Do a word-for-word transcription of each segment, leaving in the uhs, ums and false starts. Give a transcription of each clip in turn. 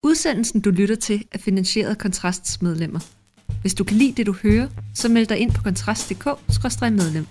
Udsendelsen, du lytter til, er finansieret af Kontrasts medlemmer. Hvis du kan lide det, du hører, så meld dig ind på kontrast punktum d k skråstreg medlem.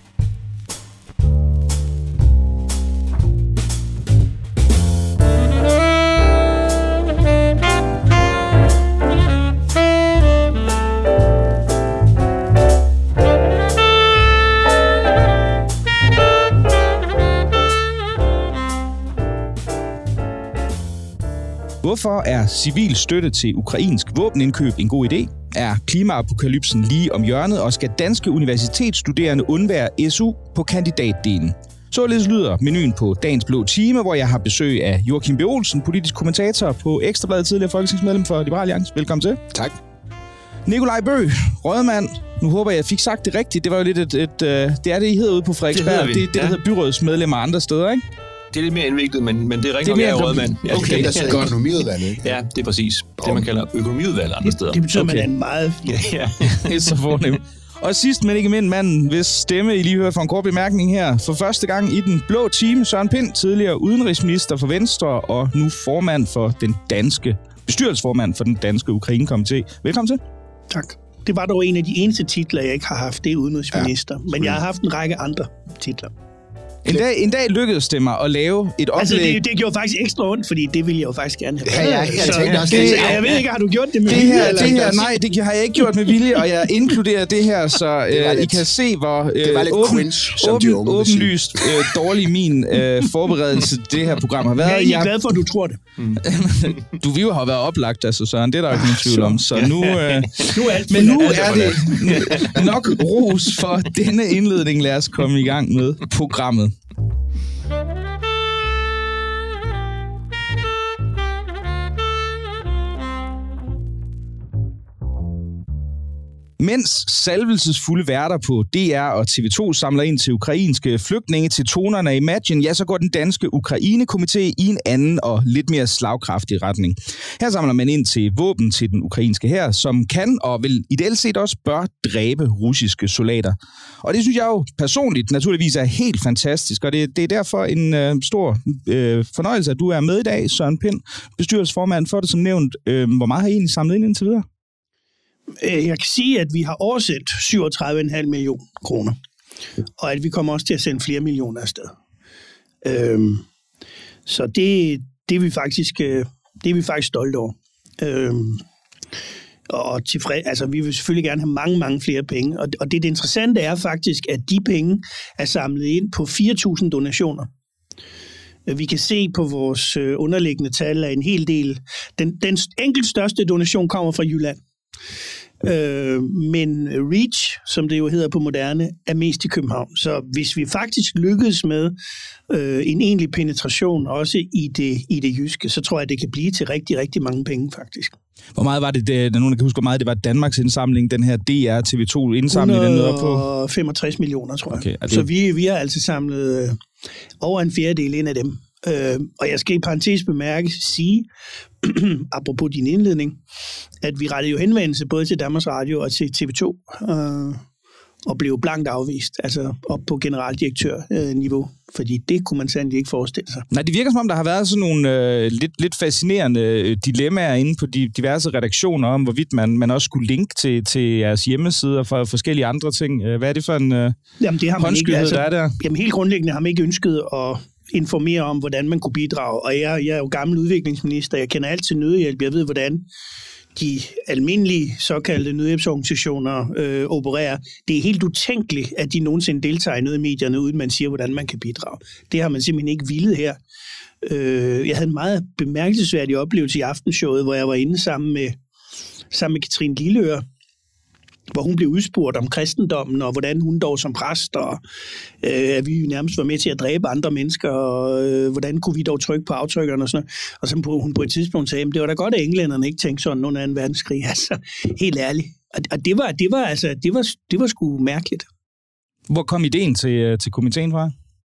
Hvorfor er civil støtte til ukrainsk våbenindkøb en god idé? Er klimaapokalypsen lige om hjørnet, og skal danske universitetsstuderende undvære S U på kandidatdelen? Således lyder menuen på dagens blå time, hvor jeg har besøg af Joachim B. Olsen, politisk kommentator på Ekstra Bladet, tidligere folketingsmedlem for Liberal Alliance. Velkommen til. Tak. Nikolaj Bøgh, rådmand. Nu håber jeg, jeg fik sagt det rigtigt. Det var jo lidt et... et, et det er det, I hedder ude på Frederiksberg. Det, det, det ja. Der hedder byrådsmedlemmer andre steder, ikke? Det er lidt mere indviklet, men, men det er rigtig nok, jeg er rådmand. Ja, okay, der sidder økonomiudvalget, ikke? Ja, det er præcis det, man kalder økonomiudvalget andre steder. Det betyder, okay. Man er en meget... Ja, ja. Det er så fornemt. Og sidst, men ikke mindst manden, hvis stemme I lige hører fra en kort bemærkning her. For første gang i den blå time, Søren Pind, tidligere udenrigsminister for Venstre, og nu formand for den danske, bestyrelsesformand for den danske Ukraine-komité. Velkommen til. Tak. Det var dog en af de eneste titler, jeg ikke har haft, det er udenrigsminister. Ja, men jeg har haft en række andre titler. En dag, en dag lykkedes det mig at lave et oplæg... Altså, det, det gjorde faktisk ekstra ondt, fordi det ville jeg jo faktisk gerne have. Ja, ja, jeg så, tænkte også... Det, det, jeg ved ikke, har du gjort det med det vilje? Her, eller? det her, nej, det har jeg ikke gjort med vilje, og jeg inkluderer det her, så øh, lidt, I kan se, hvor øh, det var lidt åben, cringe, som åben, de unge åbenlyst øh, dårlig min øh, forberedelse det her program har været. Jeg er jeg... glad for, at du tror det. Mm. Du vil jo have været oplagt, altså Søren, det er der ikke nogen tvivl om. Så nu, øh, nu er alt men nu er det nok ros for denne indledning. Lad os komme i gang med programmet. Mens salvelsesfulde værter på D R og T V to samler ind til ukrainske flygtninge til tonerne af Imagine, ja, så går den danske Ukraine-komité i en anden og lidt mere slagkraftig retning. Her samler man ind til våben til den ukrainske hær, som kan og vil ideelt set også bør dræbe russiske soldater. Og det synes jeg jo personligt naturligvis er helt fantastisk, og det, det er derfor en øh, stor øh, fornøjelse, at du er med i dag, Søren Pind, bestyrelsesformand for det som nævnt. Øh, hvor meget har I egentlig samlet ind indtil videre? Jeg kan sige, at vi har oversat syvogtredive komma fem millioner kroner, og at vi kommer også til at sende flere millioner afsted. Øhm, så det, det, er vi faktisk, det er vi faktisk stolte over. Øhm, og tilfred, altså, vi vil selvfølgelig gerne have mange, mange flere penge, og, og det, det interessante er faktisk, at de penge er samlet ind på fire tusind donationer. Vi kan se på vores underliggende tal, at en hel del, den, den enkelt største donation kommer fra Jylland. Øh, men Reach, som det jo hedder på moderne, er mest i København. Så hvis vi faktisk lykkes med øh, en egentlig penetration også i det, i det jyske, så tror jeg, det kan blive til rigtig, rigtig mange penge faktisk. Hvor meget var det, det nogen kan huske, hvor meget det var Danmarks indsamling, den her D R T V to indsamling, den nåede op på? et hundrede og femogtres millioner, tror jeg. Okay, det... Så vi, vi har altså samlet øh, over en fjerdedel ind af dem. Øh, og jeg skal i parentes bemærke sige, apropos din indledning, at vi rettede jo henvendelse både til Danmarks Radio og til T V to, øh, og blev blankt afvist, altså op på generaldirektørniveau, fordi det kunne man sandelig ikke forestille sig. Nej, det virker som om, der har været sådan nogle øh, lidt, lidt fascinerende dilemmaer inde på de diverse redaktioner om, hvorvidt man, man også skulle linke til, til jeres hjemmesider for forskellige andre ting. Hvad er det for en øh, jamen, det har man ikke, altså, der er der? Jamen, helt grundlæggende har man ikke ønsket at informere om, hvordan man kunne bidrage. Og jeg, jeg er jo gammel udviklingsminister. Jeg kender alt til nødhjælp. Jeg ved, hvordan de almindelige såkaldte nødhjælpsorganisationer øh, opererer. Det er helt utænkeligt, at de nogensinde deltager i noget i medierne, uden man siger, hvordan man kan bidrage. Det har man simpelthen ikke villet her. Øh, jeg havde en meget bemærkelsesværdig oplevelse i Aftenshowet, hvor jeg var inde sammen med, sammen med Katrine Lilleøre, hvor hun blev udspurgt om kristendommen, og hvordan hun dog som præst, og øh, at vi nærmest var med til at dræbe andre mennesker, og øh, hvordan kunne vi dog trykke på aftrykkerne og sådan noget. Og så på, hun på et tidspunkt sagde, at det var da godt, at englænderne ikke tænkte sådan under anden verdenskrig. Altså, helt ærligt. Og, og det var, det var, altså, det var, det var sgu mærkeligt. Hvor kom ideen til, til komiteen fra?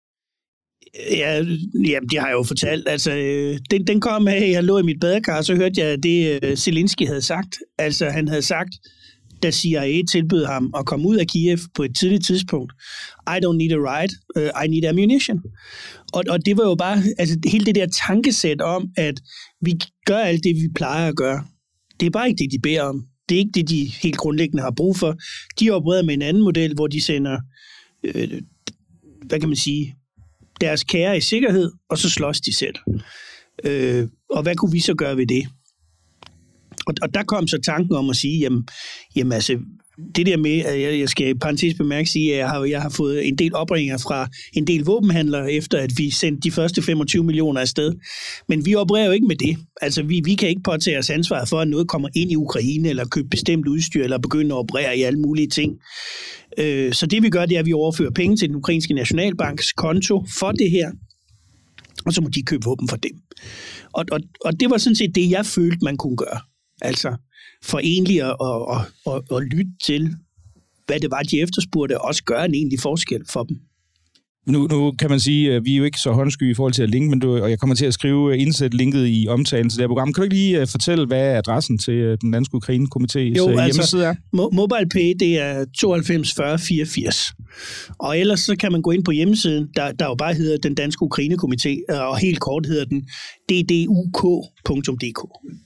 Ja, jamen, det har jeg jo fortalt. Altså, den, den kom af, jeg lå i mit badekar, og så hørte jeg det, Zelensky havde sagt. Altså, han havde sagt, da C I A tilbød ham at komme ud af Kiev på et tidligt tidspunkt. I don't need a ride, uh, I need ammunition. Og, og det var jo bare, altså hele det der tankesæt om, at vi gør alt det, vi plejer at gøre. Det er bare ikke det, de beder om. Det er ikke det, de helt grundlæggende har brug for. De opererer med en anden model, hvor de sender, øh, hvad kan man sige, deres kære i sikkerhed, og så slås de selv. Øh, og hvad kunne vi så gøre ved det? Og, og der kom så tanken om at sige, jamen, jamen altså, det der med, at jeg, jeg skal i parentes bemærke sige, at jeg har, jeg har fået en del opringer fra en del våbenhandlere, efter at vi sendte de første femogtyve millioner afsted. Men vi opererer jo ikke med det. Altså, vi, vi kan ikke påtage os ansvar for, at noget kommer ind i Ukraine, eller købe bestemt udstyr, eller begynde at operere i alle mulige ting. Øh, så det vi gør, det er, at vi overfører penge til den ukrainske nationalbanks konto for det her, og så må de købe våben for dem. Og, og, og det var sådan set det, jeg følte, man kunne gøre. Altså for egentlig at, at, at, at lytte til, hvad det var, de efterspurgte, og også gøre en egentlig forskel for dem. Nu, nu kan man sige, at vi er jo ikke så håndsky i forhold til at linke, men du, og jeg kommer til at skrive indsæt linket i omtalen til det her program. Kan du ikke lige fortælle, hvad er adressen til den danske Ukraine-komités hjemmeside altså, er? MobilePay, det er tooghalvfems fyrre fireogfirs. Og ellers så kan man gå ind på hjemmesiden, der, der jo bare hedder den danske Ukraine-komité, og helt kort hedder den d d u k punktum d k.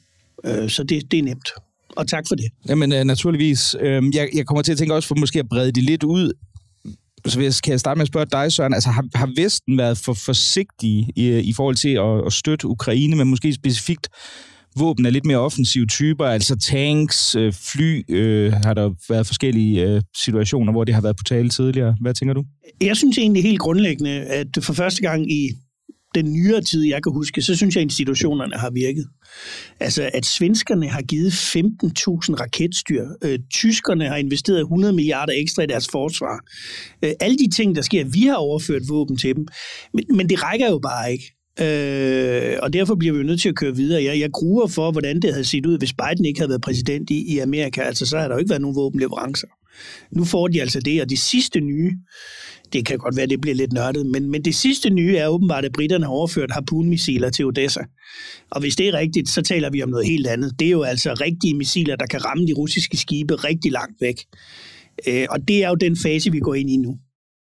Så det, det er nemt. Og tak for det. Jamen naturligvis. Jeg, jeg kommer til at tænke også for måske at brede det lidt ud. Så hvis, kan jeg starte med at spørge dig, Søren, altså har, har Vesten været for forsigtige i, i forhold til at, at støtte Ukraine, men måske specifikt våben af lidt mere offensive typer, altså tanks, fly, øh, har der været forskellige øh, situationer, hvor det har været på tale tidligere. Hvad tænker du? Jeg synes egentlig helt grundlæggende, at for første gang i den nyere tid, jeg kan huske, så synes jeg, at institutionerne har virket. Altså, at svenskerne har givet femten tusind raketstyr. Øh, tyskerne har investeret hundrede milliarder ekstra i deres forsvar. Øh, alle de ting, der sker, vi har overført våben til dem. Men, men det rækker jo bare ikke. Øh, og derfor bliver vi jo nødt til at køre videre. Jeg, jeg gruer for, hvordan det havde set ud, hvis Biden ikke havde været præsident i, i Amerika. Altså, så har der jo ikke været nogen våbenleverancer. Nu får de altså det, og det sidste nye, det kan godt være, det bliver lidt nørdet, men, men det sidste nye er åbenbart, at britterne har overført Harpoon-missiler til Odessa. Og hvis det er rigtigt, så taler vi om noget helt andet. Det er jo altså rigtige missiler, der kan ramme de russiske skibe rigtig langt væk. Øh, og det er jo den fase, vi går ind i nu.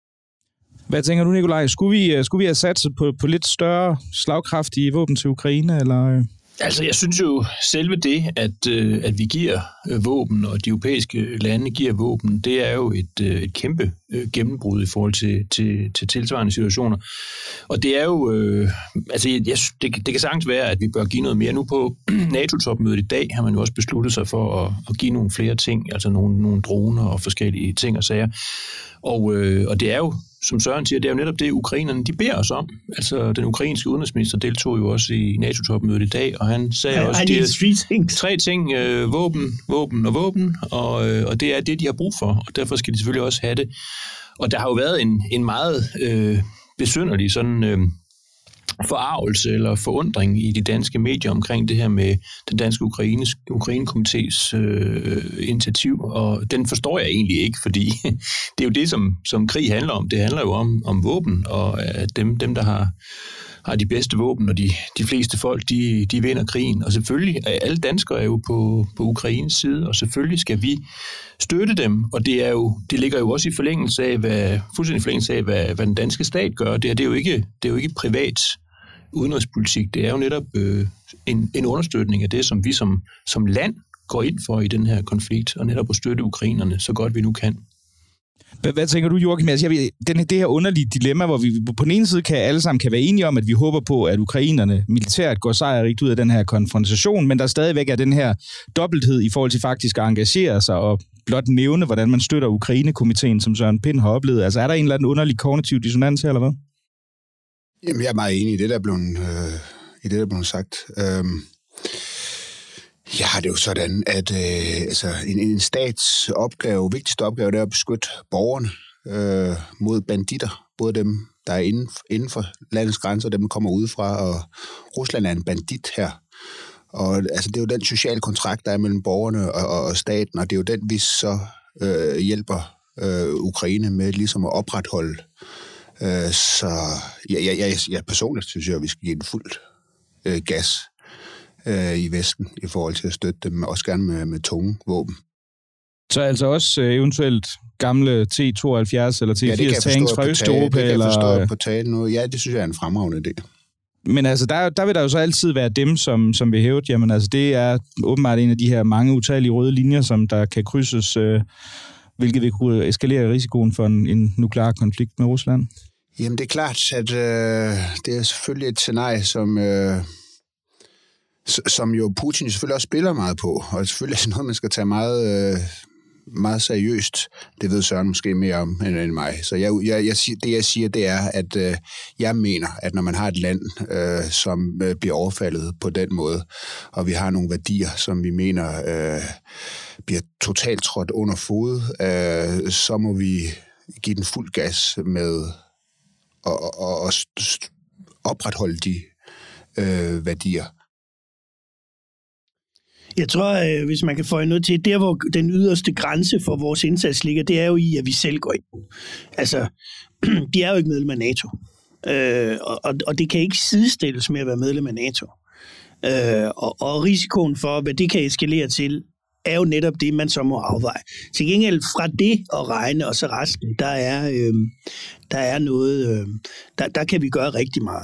Hvad tænker du, Nikolaj? Skulle vi, skulle vi have satset på, på lidt større slagkraftige våben til Ukraine, eller... Altså, jeg synes jo, selve det, at, øh, at vi giver øh, våben, og de europæiske lande giver våben, det er jo et, øh, et kæmpe øh, gennembrud i forhold til, til, til tilsvarende situationer. Og det er jo, øh, altså, jeg, det, det kan sagtens være, at vi bør give noget mere. Nu på NATO-topmødet i dag har man jo også besluttet sig for at, at give nogle flere ting, altså nogle, nogle droner og forskellige ting og sager. Og, øh, og det er jo, som Søren siger, det er jo netop det, ukrainerne de beder os om. Altså, den ukrainske udenrigsminister deltog jo også i NATO-topmødet i dag, og han sagde ja, også, det er tre ting, øh, våben, våben og våben, og, øh, og det er det, de har brug for, og derfor skal de selvfølgelig også have det. Og der har jo været en, en meget øh, besynderlig sådan... Øh, forarvelse eller forundring i de danske medier omkring det her med den danske Ukraine-komités øh, initiativ, og den forstår jeg egentlig ikke, fordi det er jo det, som, som krig handler om. Det handler jo om, om våben, og at dem, dem der har, har de bedste våben, og de, de fleste folk, de, de vinder krigen. Og selvfølgelig, alle danskere er jo på, på Ukraines side, og selvfølgelig skal vi støtte dem, og det, er jo, det ligger jo også i forlængelse af, hvad, fuldstændig forlængelse af, hvad, hvad den danske stat gør. Det, er, det, er jo ikke, det er jo ikke privat udenrigspolitik. Det er jo netop øh, en, en understøtning af det, som vi som, som land går ind for i den her konflikt, og netop at støtte ukrainerne så godt vi nu kan. Hvad, hvad tænker du, Joachim? Altså, jeg ved, den, det her underlige dilemma, hvor vi på den ene side kan alle sammen kan være enige om, at vi håber på, at ukrainerne militært går sejrigt ud af den her konfrontation, men der stadigvæk er den her dobbelthed i forhold til faktisk at engagere sig og blot nævne, hvordan man støtter Ukraine-komiteen, som Søren Pind har oplevet. Altså, er der en eller anden underlig kognitiv dissonans her, eller hvad? Jamen, jeg er meget enig i det, der er blevet, øh, i det, der er blevet sagt. Øhm, ja, det er jo sådan, at øh, altså, en, en stats opgave, vigtigste opgave, det er at beskytte borgerne øh, mod banditter. Både dem, der er inden, inden for landets grænser, og dem, der kommer udefra, og Rusland er en bandit her. Og altså, det er jo den sociale kontrakt, der er mellem borgerne og, og, og staten, og det er jo den, vi så øh, hjælper øh, Ukraine med ligesom at opretholde. Øh, så jeg, jeg, jeg, jeg personligt synes jeg, at vi skal give den fuldt øh, gas øh, i Vesten i forhold til at støtte dem, også gerne med, med tunge våben. Så altså også øh, eventuelt gamle T tooghalvfjerds eller T firs ja, tanks fra Østeuropa? Det kan jeg forstå eller... på tale nu. Ja, det synes jeg er en fremragende idé. Men altså, der, der vil der jo så altid være dem, som, som vil hæve. Jamen altså, det er åbenbart en af de her mange utallige røde linjer, som der kan krydses, øh, hvilket vil kunne eskalere risikoen for en, en nuklear konflikt med Rusland. Jamen, det er klart, at øh, det er selvfølgelig et scenarie, som, øh, som jo Putin selvfølgelig også spiller meget på, og selvfølgelig er det noget, man skal tage meget... Øh, meget seriøst. Det ved Søren måske mere om end, end mig. Så jeg, jeg, jeg, det, jeg siger, det er, at øh, jeg mener, at når man har et land, øh, som øh, bliver overfaldet på den måde, og vi har nogle værdier, som vi mener øh, bliver totalt trådt under fod, øh, så må vi give den fuld gas med at, at, at opretholde de øh, værdier. Jeg tror, hvis man kan få noget til, der hvor den yderste grænse for vores indsats ligger, det er jo i, at vi selv går ind. Altså, de er jo ikke medlem af NATO. Øh, og, og det kan ikke sidestilles med at være medlem af NATO. Øh, og, og risikoen for, hvad det kan eskalere til, er jo netop det, man så må afveje. Til gengæld fra det at regne, og så resten, der er, øh, der er noget, øh, der, der kan vi gøre rigtig meget.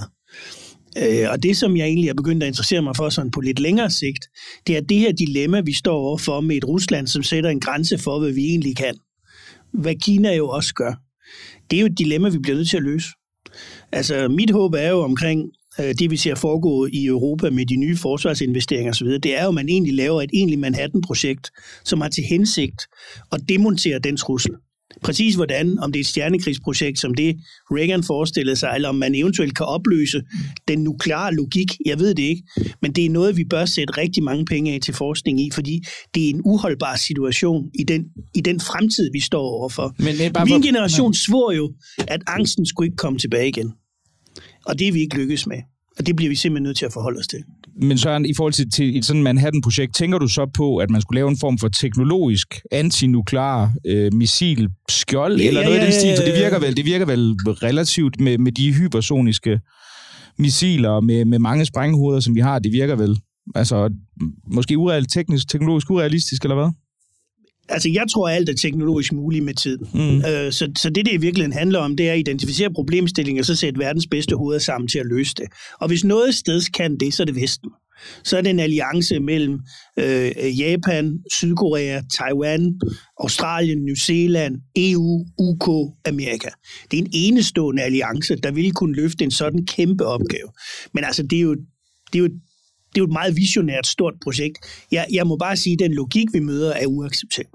Og det, som jeg egentlig er begyndt at interessere mig for sådan på lidt længere sigt, det er det her dilemma, vi står overfor med et Rusland, som sætter en grænse for, hvad vi egentlig kan. Hvad Kina jo også gør. Det er jo et dilemma, vi bliver nødt til at løse. Altså, mit håb er jo omkring det, vi ser foregå i Europa med de nye forsvarsinvesteringer osv., det er jo, at man egentlig laver et egentlig Manhattan-projekt, som har til hensigt at demontere den trussel. Præcis hvordan, om det er et stjernekrigsprojekt, som det Reagan forestillede sig, eller om man eventuelt kan opløse den nukleare logik, jeg ved det ikke. Men det er noget, vi bør sætte rigtig mange penge af til forskning i, fordi det er en uholdbar situation i den, i den fremtid, vi står overfor. Men, men bare Min for... generation svor jo, at angsten skulle ikke komme tilbage igen. Og det er vi ikke lykkes med. Og det bliver vi simpelthen nødt til at forholde os til. Men Søren, i forhold til, til et sådan Manhattan-projekt, tænker du så på, at man skulle lave en form for teknologisk antinuklear øh, missilskjold, ja, eller noget ja, ja, af den stil? For det virker vel, det virker vel relativt med, med de hypersoniske missiler, med, med mange sprænghoveder, som vi har, det virker vel altså måske ureal, teknisk, teknologisk urealistisk, eller hvad? Altså, jeg tror, alt er teknologisk muligt med tiden. Mm. Øh, så, så det, det i virkeligheden handler om, det er at identificere problemstillinger, og så sætte verdens bedste hoveder sammen til at løse det. Og hvis noget sted kan det, så er det Vesten. Så er det en alliance mellem øh, Japan, Sydkorea, Taiwan, Australien, New Zealand, E U, U K, Amerika. Det er en enestående alliance, der ville kunne løfte en sådan kæmpe opgave. Men altså, det er jo... Det er jo Det er jo et meget visionært, stort projekt. Jeg, jeg må bare sige, at den logik, vi møder, er uacceptabel.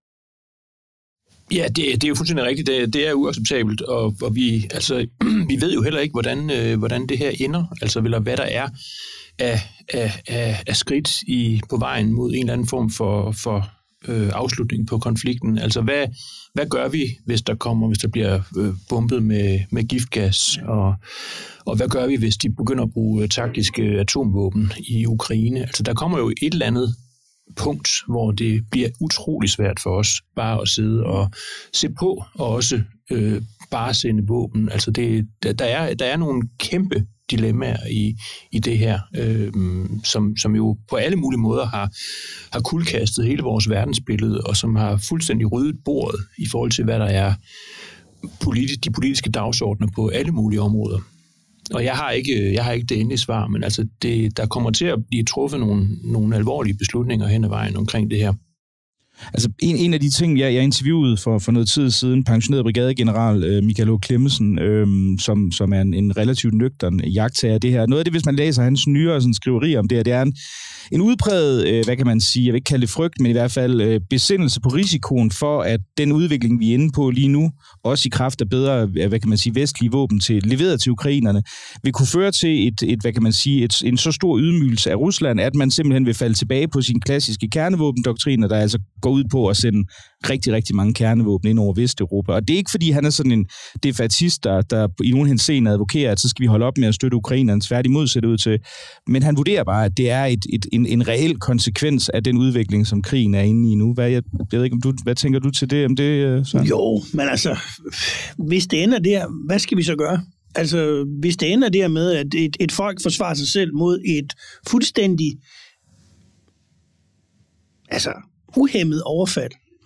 Ja, det, det er jo fuldstændig rigtigt. Det, det er uacceptabelt, og, og vi, altså, vi ved jo heller ikke, hvordan, øh, hvordan det her ender, altså eller hvad der er af, af, af, af skridt i, på vejen mod en eller anden form for, for øh, afslutning på konflikten. Altså, hvad, hvad gør vi, hvis der kommer, hvis der bliver øh, bombet med, med giftgas, og, og hvad gør vi, hvis de begynder at bruge taktiske atomvåben i Ukraine? Altså, der kommer jo et eller andet punkt, hvor det bliver utrolig svært for os bare at sidde og se på, og også øh, bare sende våben. Altså, det, der, er, der er nogle kæmpe dilemmaer i, i det her, øh, som, som jo på alle mulige måder har, har kuldkastet hele vores verdensbillede, og som har fuldstændig ryddet bordet i forhold til, hvad der er politi- de politiske dagsordner på alle mulige områder. Og jeg har ikke, jeg har ikke det endelige svar, men altså det, der kommer til at blive truffet nogle, nogle alvorlige beslutninger hen ad vejen omkring det her. Altså en, en af de ting, jeg, jeg interviewede for, for noget tid siden, pensioneret brigadegeneral øh, Michael Aage Clemmensen, øh, som, som er en, en relativt nøgtern jagttager det her. Noget af det, hvis man læser hans nyere sådan, skriveri om det her, det er en, en udpræget, øh, hvad kan man sige, jeg vil ikke kalde det frygt, men i hvert fald øh, besindelse på risikoen for, at den udvikling, vi er inde på lige nu, også i kraft af bedre, hvad kan man sige, vestlige våben til, leveret til ukrainerne, vil kunne føre til et, et hvad kan man sige, et, en så stor ydmygelse af Rusland, at man simpelthen vil falde tilbage på sine klassiske kernevåbendoktriner, der altså går ud på at sende rigtig, rigtig mange kernevåben ind over Vesteuropa. Og det er ikke, fordi han er sådan en defatist, der, der i nogen henseende advokerer, at så skal vi holde op med at støtte ukrainerne, tværtimod ser det ud til. Men han vurderer bare, at det er et, et, en, en reel konsekvens af den udvikling, som krigen er inde i nu. Hvad, jeg, jeg ved ikke, om du, hvad tænker du til det? Om det så? Jo, men altså, hvis det ender der, hvad skal vi så gøre? Altså, hvis det ender der med, at et, et folk forsvarer sig selv mod et fuldstændig altså uhæmmet overfald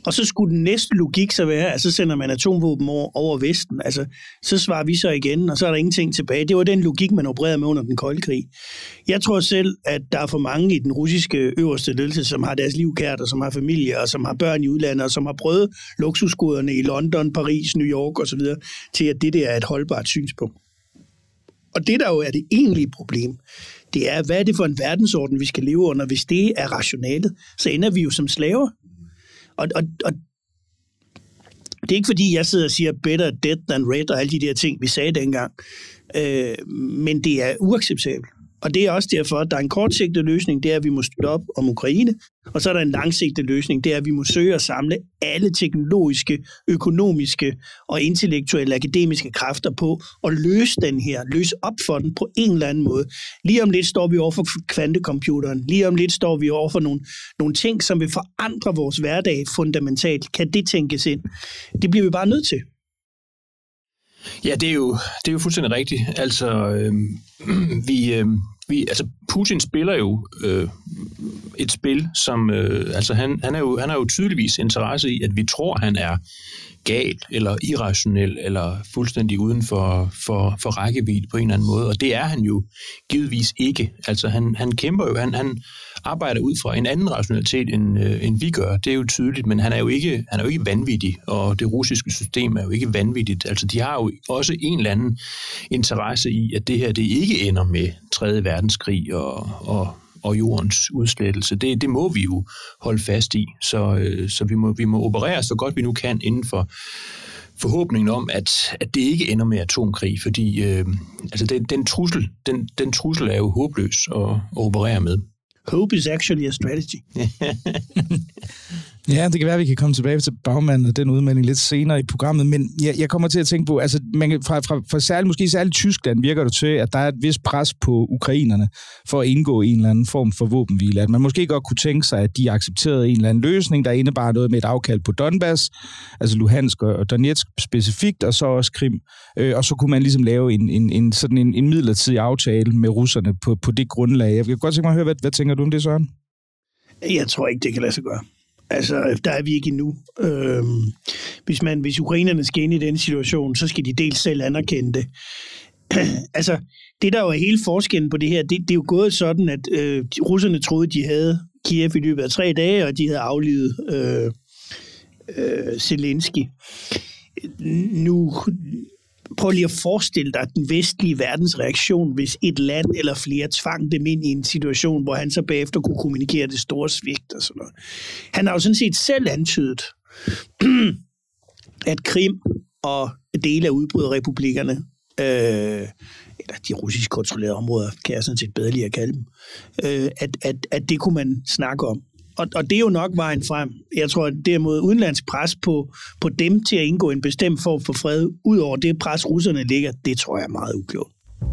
Og så skulle den næste logik så være, at så sender man atomvåben over, over Vesten. Altså, så svarer vi så igen, og så er der ingenting tilbage. Det var den logik, man opererede med under den kolde krig. Jeg tror selv, at der er for mange i den russiske øverste ledelse, som har deres liv kært, og som har familie, og som har børn i udlandet, og som har prøvet luksusgoderne i London, Paris, New York osv., til at det der er et holdbart synspunkt. Og det, der jo er det egentlige problem, det er, hvad er det for en verdensorden, vi skal leve under? Hvis det er rationalet, så ender vi jo som slaver. Og, og, og det er ikke, fordi jeg sidder og siger better dead than red og alle de der ting, vi sagde dengang. Øh, men det er uacceptabelt. Og det er også derfor, at der er en kortsigtet løsning, det er, at vi må støtte op om Ukraine, og så er der en langsigtet løsning, det er, at vi må søge at samle alle teknologiske, økonomiske og intellektuelle, akademiske kræfter på at løse den her, løse op for den på en eller anden måde. Lige om lidt står vi over for kvantecomputeren, lige om lidt står vi over for nogle, nogle ting, som vil forandre vores hverdag fundamentalt. Kan det tænkes ind? Det bliver vi bare nødt til. Ja, det er jo, det er jo fuldstændig rigtigt. Altså, øh, vi, øh, vi, altså, Putin spiller jo øh, et spil, som, øh, altså han, han, er jo, han har jo tydeligvis interesse i, at vi tror, han er gal, eller irrationel, eller fuldstændig uden for, for, for rækkevidde på en eller anden måde, og det er han jo givetvis ikke. Altså, han, han kæmper jo, han, han arbejder ud fra en anden rationalitet, end, øh, end vi gør, det er jo tydeligt, men han er jo ikke, han er jo ikke vanvittig, og det russiske system er jo ikke vanvittigt. Altså, de har jo også en eller anden interesse i, at det her, det ikke ender med tredje verdenskrig og, og og jordens udslettelse. Det, det må vi jo holde fast i, så, øh, så vi, må, vi må operere så godt vi nu kan inden for forhåbningen om, at, at det ikke ender med atomkrig, fordi øh, altså den, den, trussel, den, den trussel er jo håbløs at, at operere med. Hope is actually a strategy. Ja, det kan være, at vi kan komme tilbage til bagmanden og den udmelding lidt senere i programmet, men jeg, jeg kommer til at tænke på, altså man kan, fra, fra, fra særligt, måske særligt Tyskland virker det til, at der er et vist pres på ukrainerne for at indgå i en eller anden form for våbenhvile. At man måske godt kunne tænke sig, at de accepterede en eller anden løsning, der indebar noget med et afkald på Donbass, altså Luhansk og Donetsk specifikt, og så også Krim. Øh, og så kunne man ligesom lave en, en, en, sådan en, en midlertidig aftale med russerne på, på det grundlag. Jeg kan godt tænke mig at høre, hvad, hvad tænker du om det, Søren? Jeg tror ikke, det kan lade sig gøre. Altså, der er vi ikke endnu. Øhm, hvis, man, hvis ukrainerne skal ind i den situation, så skal de dels selv anerkende det. Altså, det der jo er hele forskellen på det her, det, det er jo gået sådan, at øh, russerne troede, de havde Kiev i løbet af tre dage, og de havde aflivet øh, øh, Zelensky. Nu prøv lige at forestille dig den vestlige verdens reaktion, hvis et land eller flere tvang dem ind i en situation, hvor han så bagefter kunne kommunikere det store svigt og sådan noget. Han har jo sådan set selv antydet, at Krim og dele af udbryderrepublikkerne, øh, eller de russisk kontrollerede områder, kan jeg sådan set bedre lige at kalde dem, øh, at, at, at det kunne man snakke om. Og, og det er jo nok vejen frem. Jeg tror, at derimod udenlandsk pres på, på dem til at indgå en bestemt form for fred, ud over det pres, russerne ligger, det tror jeg er meget uklogt.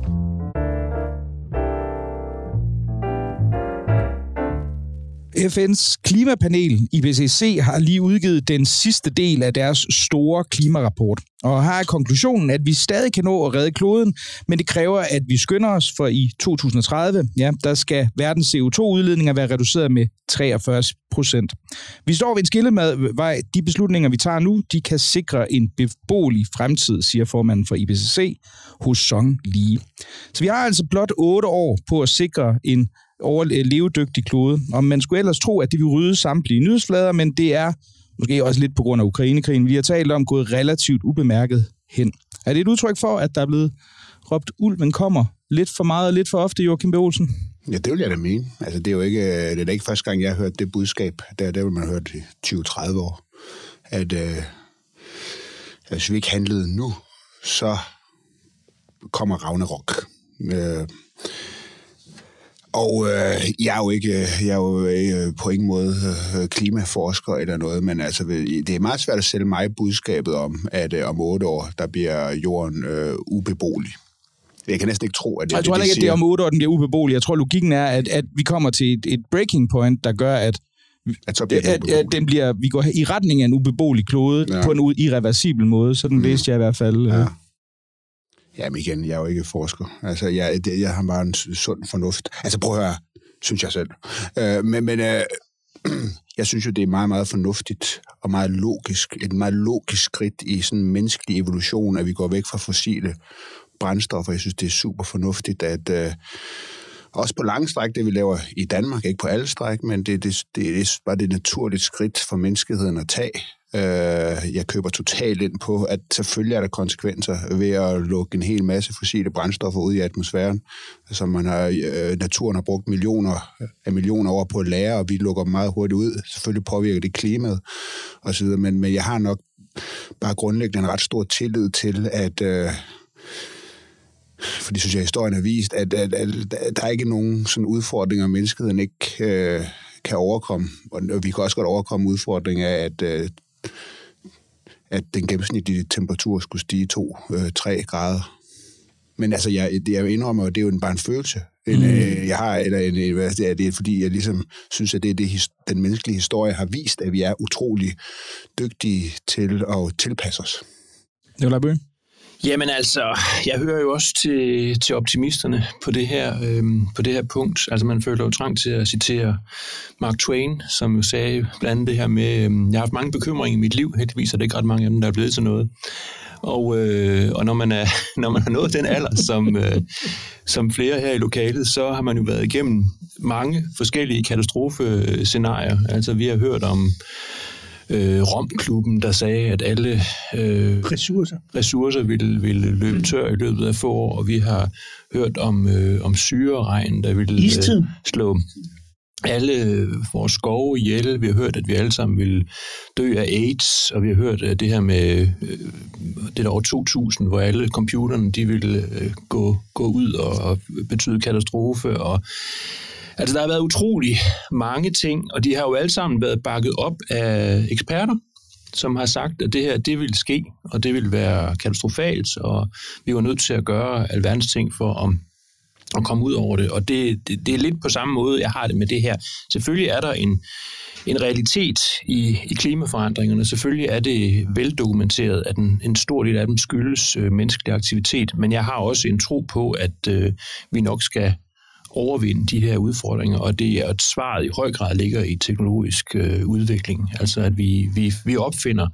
F N's klimapanel, I P C C, har lige udgivet den sidste del af deres store klimarapport. Og her er konklusionen, at vi stadig kan nå at redde kloden, men det kræver, at vi skynder os, for i to tusind og tredive, ja, der skal verdens C O to udledninger være reduceret med treogfyrre procent. Vi står ved en skillevej. De beslutninger, vi tager nu, de kan sikre en beboelig fremtid, siger formanden for I P C C, Hoesung Lee. Så vi har altså blot otte år på at sikre en levedygtig klode. Og man skulle ellers tro, at det vil rydde samtlige nyhedsflader, men det er måske også lidt på grund af Ukrainekrigen, vi har talt om, gået relativt ubemærket hen. Er det et udtryk for, at der er blevet råbt, ulven kommer lidt for meget og lidt for ofte, Joachim B. Olsen? Ja, det vil jeg da mene. Altså, det er jo ikke, det er da ikke første gang, jeg har hørt det budskab. Der, der vil man have hørt i tyve til tredive år. At øh, hvis vi ikke handlede nu, så kommer Ragnarok. Øh, Og øh, jeg er jo ikke, jeg er jo ikke på ingen måde øh, klimaforsker eller noget, men altså, det er meget svært at sælge mig budskabet om, at øh, om otte år, der bliver jorden øh, ubeboelig. Jeg kan næsten ikke tro, at det er jeg tror det, ikke, at det er om otte år, den bliver ubeboelig. Jeg tror, logikken er, at, at vi kommer til et, et breaking point, der gør, at, at, så bliver at, at den bliver, vi går i retning af en ubeboelig klode ja. på en irreversibel måde. Sådan mm. læste jeg i hvert fald. Ja. Jamen igen, jeg er jo ikke forsker. Altså, jeg, det, jeg har bare en sund fornuft. Altså, prøv at høre, synes jeg selv. Øh, men men øh, jeg synes jo, det er meget, meget fornuftigt og meget logisk, et meget logisk skridt i sådan en menneskelig evolution, at vi går væk fra fossile brændstoffer. Jeg synes, det er super fornuftigt, at øh, også på lange stræk, det vi laver i Danmark, ikke på alle stræk, men det, det, det er bare det naturligt skridt for menneskeheden at tage. Øh, jeg køber totalt ind på, at selvfølgelig er der konsekvenser ved at lukke en hel masse fossile brændstoffer ud i atmosfæren, som man har, øh, naturen har brugt millioner af millioner år på at lære, og vi lukker meget hurtigt ud. Selvfølgelig påvirker det klimaet osv., men, men jeg har nok bare grundlæggende en ret stor tillid til, at øh, fordi synes jeg, historien har vist, at, at, at, at der er ikke nogen sådan udfordringer, menneskeheden ikke øh, kan overkomme. Og vi kan også godt overkomme udfordringer af, at, øh, at den gennemsnitlige temperatur skulle stige to til tre grader. Men altså, jeg, jeg indrømmer, at det er jo bare en følelse. En, mm. øh, jeg har, eller en, hvad er det, fordi jeg ligesom synes, at det er det, den menneskelige historie har vist, at vi er utrolig dygtige til at tilpasse os. Nikolaj Bøge? Jamen altså, jeg hører jo også til, til optimisterne på det, her, øhm, på det her punkt. Altså man føler jo trang til at citere Mark Twain, som jo sagde blandt andet det her med, øhm, jeg har haft mange bekymringer i mit liv, heldigvis er det ikke ret mange af dem, der er blevet til noget. Og, øh, og når, man er, når man har nået den alder, som, øh, som flere her i lokalet, så har man jo været igennem mange forskellige katastrofescenarier. Altså vi har hørt om Øh, Romklubben, der sagde, at alle øh, ressourcer, ressourcer ville, ville løbe tør i løbet af få år, og vi har hørt om, øh, om syreregn, der ville øh, slå alle vores skove ihjel. Vi har hørt, at vi alle sammen ville dø af AIDS, og vi har hørt at det her med øh, det der år to tusind, hvor alle computerne de ville øh, gå, gå ud og, og betyde katastrofe, og altså, der har været utrolig mange ting, og de har jo alle sammen været bakket op af eksperter, som har sagt, at det her, det vil ske, og det vil være katastrofalt, og vi var nødt til at gøre alverdens ting for at, at komme ud over det. Og det, det, det er lidt på samme måde, jeg har det med det her. Selvfølgelig er der en, en realitet i, i klimaforandringerne. Selvfølgelig er det veldokumenteret, at en, en stor del af dem skyldes øh, menneskelig aktivitet, men jeg har også en tro på, at øh, vi nok skal overvinde de her udfordringer, og det er, at svaret i høj grad ligger i teknologisk øh, udvikling. Altså at vi, vi, vi opfinder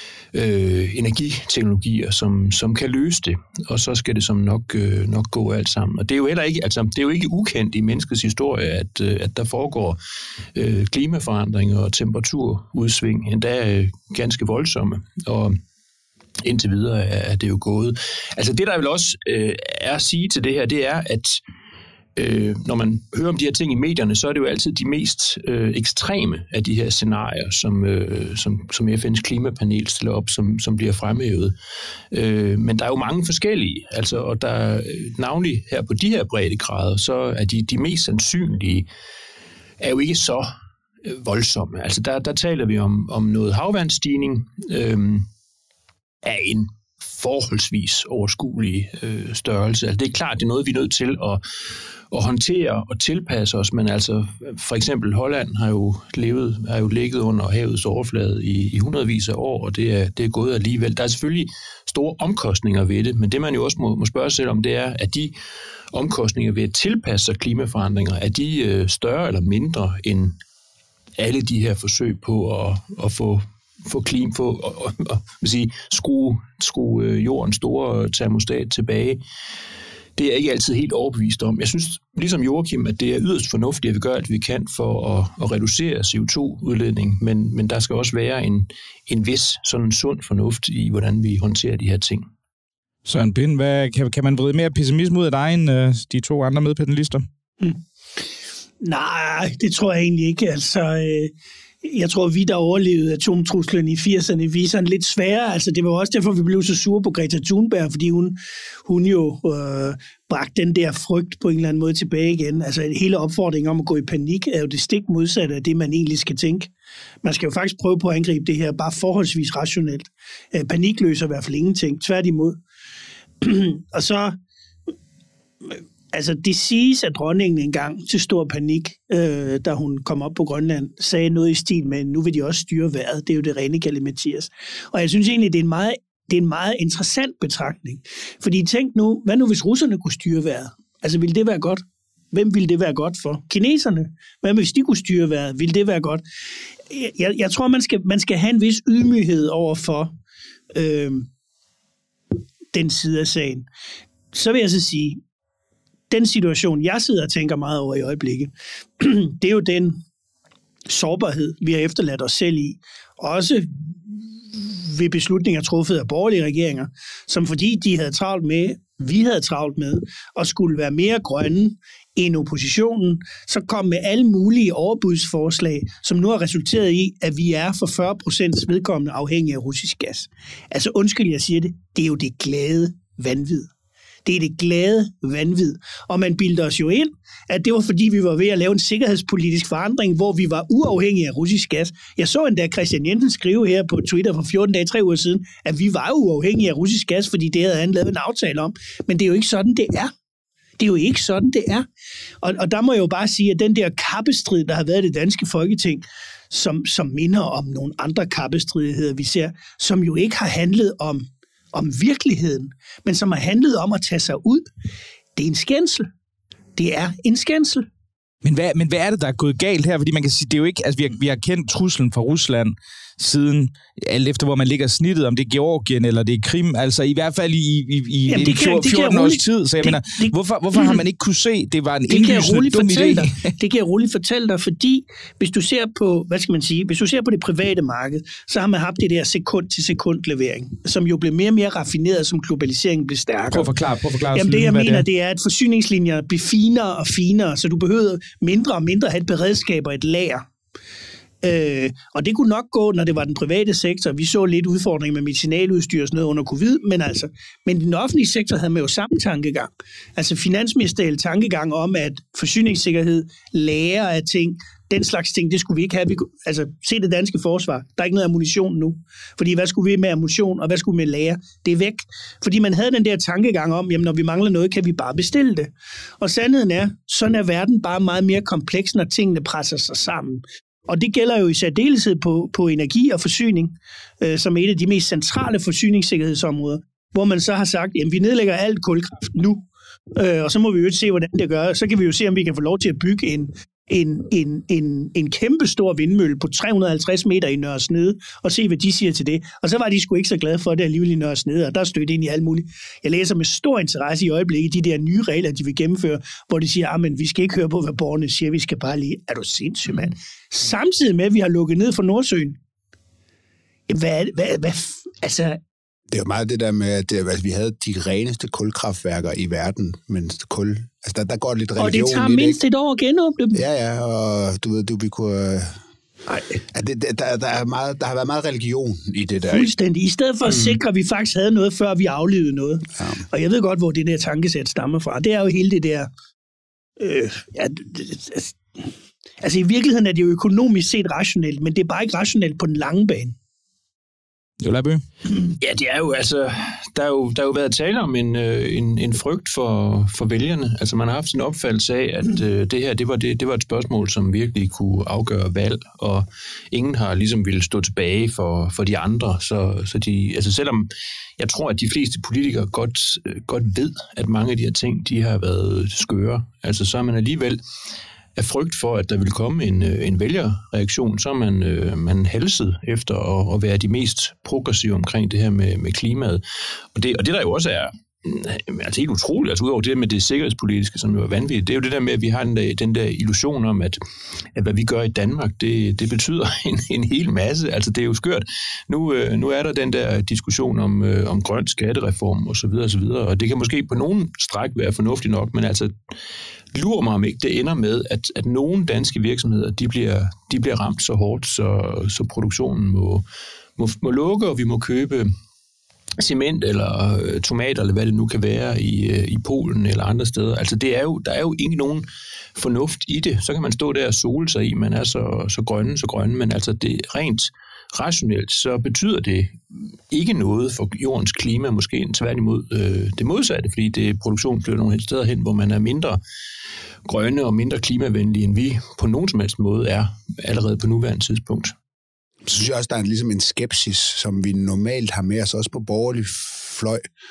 øh, energiteknologier, som, som kan løse det, og så skal det som nok, øh, nok gå alt sammen. Og det er jo heller ikke, altså, det er jo ikke ukendt i menneskets historie, at, øh, at der foregår øh, klimaforandringer og temperaturudsving, endda øh, ganske voldsomme, og indtil videre er det jo gået. Altså det, der vel også øh, er at sige til det her, det er, at Øh, når man hører om de her ting i medierne, så er det jo altid de mest øh, ekstreme af de her scenarier, som, øh, som, som F N's klimapanel stiller op, som, som bliver fremhævet. Øh, men der er jo mange forskellige, altså, og der navnlig her på de her breddegrader, så er de, de mest sandsynlige er jo ikke så øh, voldsomme. Altså der, der taler vi om, om noget havvandsstigning øh, af en forholdsvis overskuelig øh, størrelse. Altså, det er klart, det er noget, vi er nødt til at, at håndtere og tilpasse os, men altså for eksempel Holland har jo levet, har jo ligget under havets overflade i, i hundredvis af år, og det er, det er gået alligevel. Der er selvfølgelig store omkostninger ved det, men det man jo også må, må spørge sig om, det er, at de omkostninger ved at tilpasse sig klimaforandringer, er de øh, større eller mindre end alle de her forsøg på at, at få få klima, få og, og, og, sige, skrue, skrue jordens store termostat tilbage. Det er jeg ikke altid helt overbevist om. Jeg synes, ligesom Joachim, at det er yderst fornuftigt, at vi gør alt, vi kan for at, at reducere C O to udledning, men, men der skal også være en, en vis sådan sund fornuft i, hvordan vi håndterer de her ting. Søren Pind, hvad, kan, kan man vride mere pessimisme ud af dig end uh, de to andre medpanelister? Hmm. Nej, det tror jeg egentlig ikke. Altså, øh, jeg tror, vi, der overlevede atomtruslen i firserne, viser en lidt sværere. Altså, det var også derfor, vi blev så sure på Greta Thunberg, fordi hun, hun jo øh, bragte den der frygt på en eller anden måde tilbage igen. Altså, hele opfordringen om at gå i panik er jo det stik modsatte af det, man egentlig skal tænke. Man skal jo faktisk prøve på at angribe det her bare forholdsvis rationelt. Øh, panik løser i hvert fald ingenting, tværtimod. Og så... Altså, det siges, at dronningen engang til stor panik, øh, da hun kom op på Grønland, sagde noget i stil med, nu vil de også styre vejret. Det er jo det rene Galle Mathias. Og jeg synes egentlig, det er en meget, det er en meget interessant betragtning. Fordi tænk nu, hvad nu hvis russerne kunne styre vejret? Altså, ville det være godt? Hvem ville det være godt for? Kineserne? Hvad hvis de kunne styre vejret? Ville det være godt? Jeg, jeg tror, man skal, man skal have en vis ydmyghed over for øh, den side af sagen. Så vil jeg så sige, den situation, jeg sidder og tænker meget over i øjeblikket, det er jo den sårbarhed, vi har efterladt os selv i. Også ved beslutninger truffet af borgerlige regeringer, som fordi de havde travlt med, vi havde travlt med, og skulle være mere grønne end oppositionen, så kom med alle mulige overbudsforslag, som nu har resulteret i, at vi er for fyrre procent vedkommende afhængige af russisk gas. Altså undskyld, jeg siger det, det er jo det glade vanvid. Det er det glade vanvid. Og man bildte os jo ind, at det var fordi, vi var ved at lave en sikkerhedspolitisk forandring, hvor vi var uafhængige af russisk gas. Jeg så endda Christian Jensen skrive her på Twitter for fjorten dage, tre uger siden, at vi var uafhængige af russisk gas, fordi det havde han lavet en aftale om. Men det er jo ikke sådan, det er. Det er jo ikke sådan, det er. Og, og der må jeg jo bare sige, at den der kappestrid, der har været i det danske Folketing, som, som minder om nogle andre kappestridigheder, vi ser, som jo ikke har handlet om om virkeligheden, men som har handlet om at tage sig ud. Det er en skændsel. Det er en skændsel. Men hvad, men hvad er det, der er gået galt her? Fordi man kan sige, det er jo ikke, altså vi har, vi har kendt truslen fra Rusland siden, alt efter hvor man ligger snittet, om det er Georgien eller det er Krim, altså i hvert fald i, i, i Jamen, det kan, fjorten års tid. Så jeg det, mener, det, hvorfor, hvorfor har man ikke kunne se, det var en indlysende dum idé? Dig. Det kan jeg roligt fortælle dig, fordi hvis du ser på, hvad skal man sige, hvis du ser på det private marked, så har man haft det der sekund-til-sekund levering, som jo blev mere og mere raffineret, som globaliseringen blev stærkere. Prøv at forklare, prøv at forklare. Jamen det jeg mener, det er. det er, at forsyningslinjer bliver finere og finere, så du behøver mindre og mindre at have et beredskab og et lager. Øh, og det kunne nok gå, når det var den private sektor. Vi så lidt udfordring med medicinaludstyr og sådan noget under covid, men altså, men den offentlige sektor havde med jo samme tankegang. Altså finansministeriel tankegang om, at forsyningssikkerhed, lager af ting, den slags ting, det skulle vi ikke have. Vi kunne, altså, se det danske forsvar. Der er ikke noget ammunition nu. Fordi hvad skulle vi med ammunition, og hvad skulle vi med lager? Det er væk. Fordi man havde den der tankegang om, jamen når vi mangler noget, kan vi bare bestille det. Og sandheden er, sådan er verden bare meget mere kompleks, når tingene presser sig sammen. Og det gælder jo i særdeleshed på, på energi og forsyning, øh, som er et af de mest centrale forsyningssikkerhedsområder, hvor man så har sagt, jamen vi nedlægger alt kulkraft nu, øh, og så må vi jo se, hvordan det gør. Så kan vi jo se, om vi kan få lov til at bygge en, en, en, en, en kæmpe stor vindmølle på tre hundrede og halvtreds meter i Nørre Snede, og se, hvad de siger til det. Og så var de sgu ikke så glade for det alligevel i Nørre Snede, og der stødte ind i alt muligt. Jeg læser med stor interesse i øjeblikket de der nye regler, de vil gennemføre, hvor de siger, at vi skal ikke høre på, hvad borgerne siger, vi skal bare lige, er du sindssyg, mand? Samtidig med, at vi har lukket ned for Nordsøen. Hvad, hvad, hvad, altså... Det er jo meget det der med, at, det, at vi havde de reneste kulkraftværker i verden, men kul... Altså, der, der går lidt religion. Og det tager mindst et år at genåbne dem. Ja, ja, og du ved, du, vi kunne... Nej. Ja, det, der, der, er meget, der har været meget religion i det der. Fuldstændig. I stedet for at sikre, at vi faktisk havde noget, før vi aflevede noget. Ja. Og jeg ved godt, hvor det der tankesæt stammer fra. Det er jo hele det der... Øh, ja, altså, altså i virkeligheden er det jo økonomisk set rationelt, men det er bare ikke rationelt på den lange bane. Jolaby? Ja, det er jo altså, der er jo, der er jo været tale om en, en, en frygt for, for vælgerne. Altså man har haft en opfattelse af, at øh, det her, det var, det, det var et spørgsmål, som virkelig kunne afgøre valg, og ingen har ligesom ville stå tilbage for, for de andre. Så, så de, altså selvom jeg tror, at de fleste politikere godt, godt ved, at mange af de her ting, de har været skøre, altså så er man alligevel af frygt for, at der vil komme en, en vælgerreaktion, så er man, øh, man halset efter at, at være de mest progressive omkring det her med, med klimaet. Og det, og det der jo også er altså helt utroligt, altså udover det med det sikkerhedspolitiske, som jo er vanvittigt, det er jo det der med, at vi har den der, den der illusion om, at, at hvad vi gør i Danmark, det, det betyder en, en hel masse. Altså det er jo skørt. Nu, øh, nu er der den der diskussion om, øh, om grøn skattereform og så videre og så videre, og det kan måske på nogen stræk være fornuftigt nok, men altså lurer mig om ikke, det ender med, at, at nogle danske virksomheder, de bliver, de bliver ramt så hårdt, så, så produktionen må, må, må lukke, og vi må købe cement eller tomater, eller hvad det nu kan være i, i Polen eller andre steder. Altså det er jo, der er jo ikke nogen fornuft i det. Så kan man stå der og sole sig i, man er så, så grønne, så grønne, men altså det rent rationelt, så betyder det ikke noget for jordens klima, måske end tværtimod øh, det modsatte, fordi det produktion flytter nogle steder hen, hvor man er mindre grønne og mindre klimavenlige, end vi på nogen som helst måde er allerede på nuværende tidspunkt. Så synes jeg også, der er ligesom en skepsis, som vi normalt har med os også på borgerlig fløj,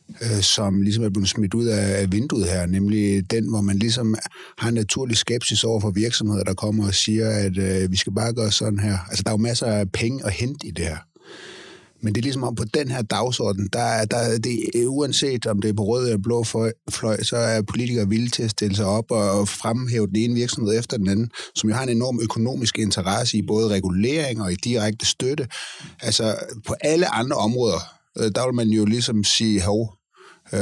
øh, som ligesom er blevet smidt ud af, af vinduet her, nemlig den, hvor man ligesom har en naturlig skepsis over for virksomheder, der kommer og siger, at øh, vi skal bare gøre sådan her. Altså, der er jo masser af penge at hente i det her. Men det er ligesom om på den her dagsorden, der er, der er det, uanset om det er på rød eller blå fløj, så er politikere villige til at stille sig op og fremhæve den ene virksomhed efter den anden, som jo har en enorm økonomisk interesse i både regulering og i direkte støtte. Altså på alle andre områder, der vil man jo ligesom sige, hov, øh,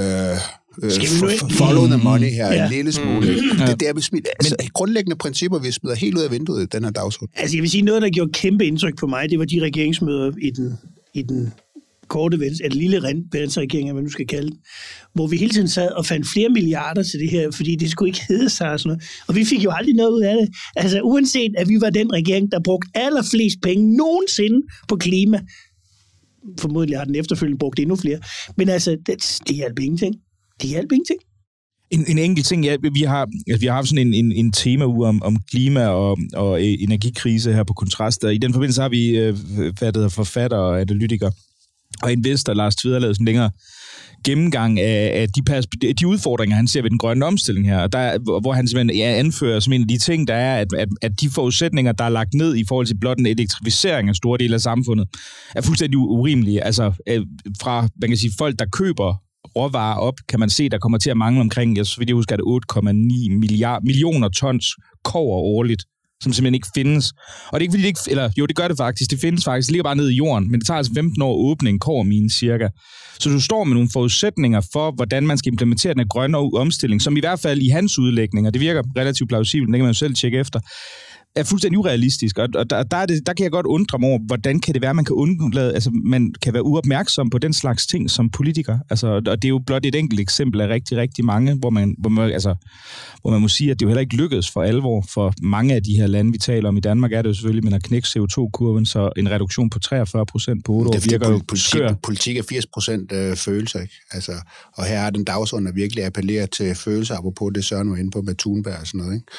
follow the money her ja. en lille smule. Mm. Det, det er besmidt. Altså, Men, grundlæggende principper, vi smider helt ud af vinduet, den her dagsorden. Altså jeg vil sige, noget, der gjorde kæmpe indtryk på mig, det var de regeringsmøder i den i den korte venstre, eller lille venstreregering, hvad man nu skal kalde det, hvor vi hele tiden sad og fandt flere milliarder til det her, fordi det skulle ikke hedde sig og sådan noget. Og vi fik jo aldrig noget ud af det. Altså uanset, at vi var den regering, der brugte allerflest penge nogensinde på klima, formodentlig har den efterfølgende brugt endnu flere, men altså, det, det hjalp ingenting. Det hjalp ingenting. En, en enkelt ting, ja, vi har, altså, vi har haft sådan en, en, en tema-uge om, om klima og, og energikrise her på Kontrast, og i den forbindelse har vi øh, fattet forfatter og analytiker og investor Lars Tvedder lavet sådan en længere gennemgang af, af de, perspe- de udfordringer, han ser ved den grønne omstilling her, og der, hvor han simpelthen ja, anfører som en af de ting, der er, at, at, at de forudsætninger, der er lagt ned i forhold til blot en elektrificering af store dele af samfundet, er fuldstændig urimelige. Altså fra, man kan sige, folk, der køber råvarer op, kan man se, der kommer til at mangle omkring, jeg så vidt jeg husker, det otte komma ni millioner tons kobber årligt, som simpelthen ikke findes. Og det er ikke fordi, det ikke, eller jo, det gør det faktisk, det findes faktisk, det ligger bare nede i jorden, men det tager altså femten år at åbne en kobbermine cirka. Så du står med nogle forudsætninger for, hvordan man skal implementere den her grønne omstilling, som i hvert fald i hans udlægning, og det virker relativt plausibelt, det kan man jo selv tjekke efter, er fuldstændig urealistisk, og, og der, der, er det, der kan jeg godt undre mig over, hvordan kan det være, man kan undlade, altså man kan være uopmærksom på den slags ting som politiker, altså, og det er jo blot et enkelt eksempel af rigtig, rigtig mange, hvor man, hvor man, altså, hvor man må sige, at det jo heller ikke lykkedes for alvor for mange af de her lande, vi taler om. I Danmark er det jo selvfølgelig, man har knækket C O to kurven, så en reduktion på treogfyrre procent på otte år virker jo skør. Politik er firs procent øh, følelser, ikke? Altså, og her er den dagsorden, der virkelig appellerer til følelser, apropos det Søren var inde på med Thunberg og sådan noget, ikke?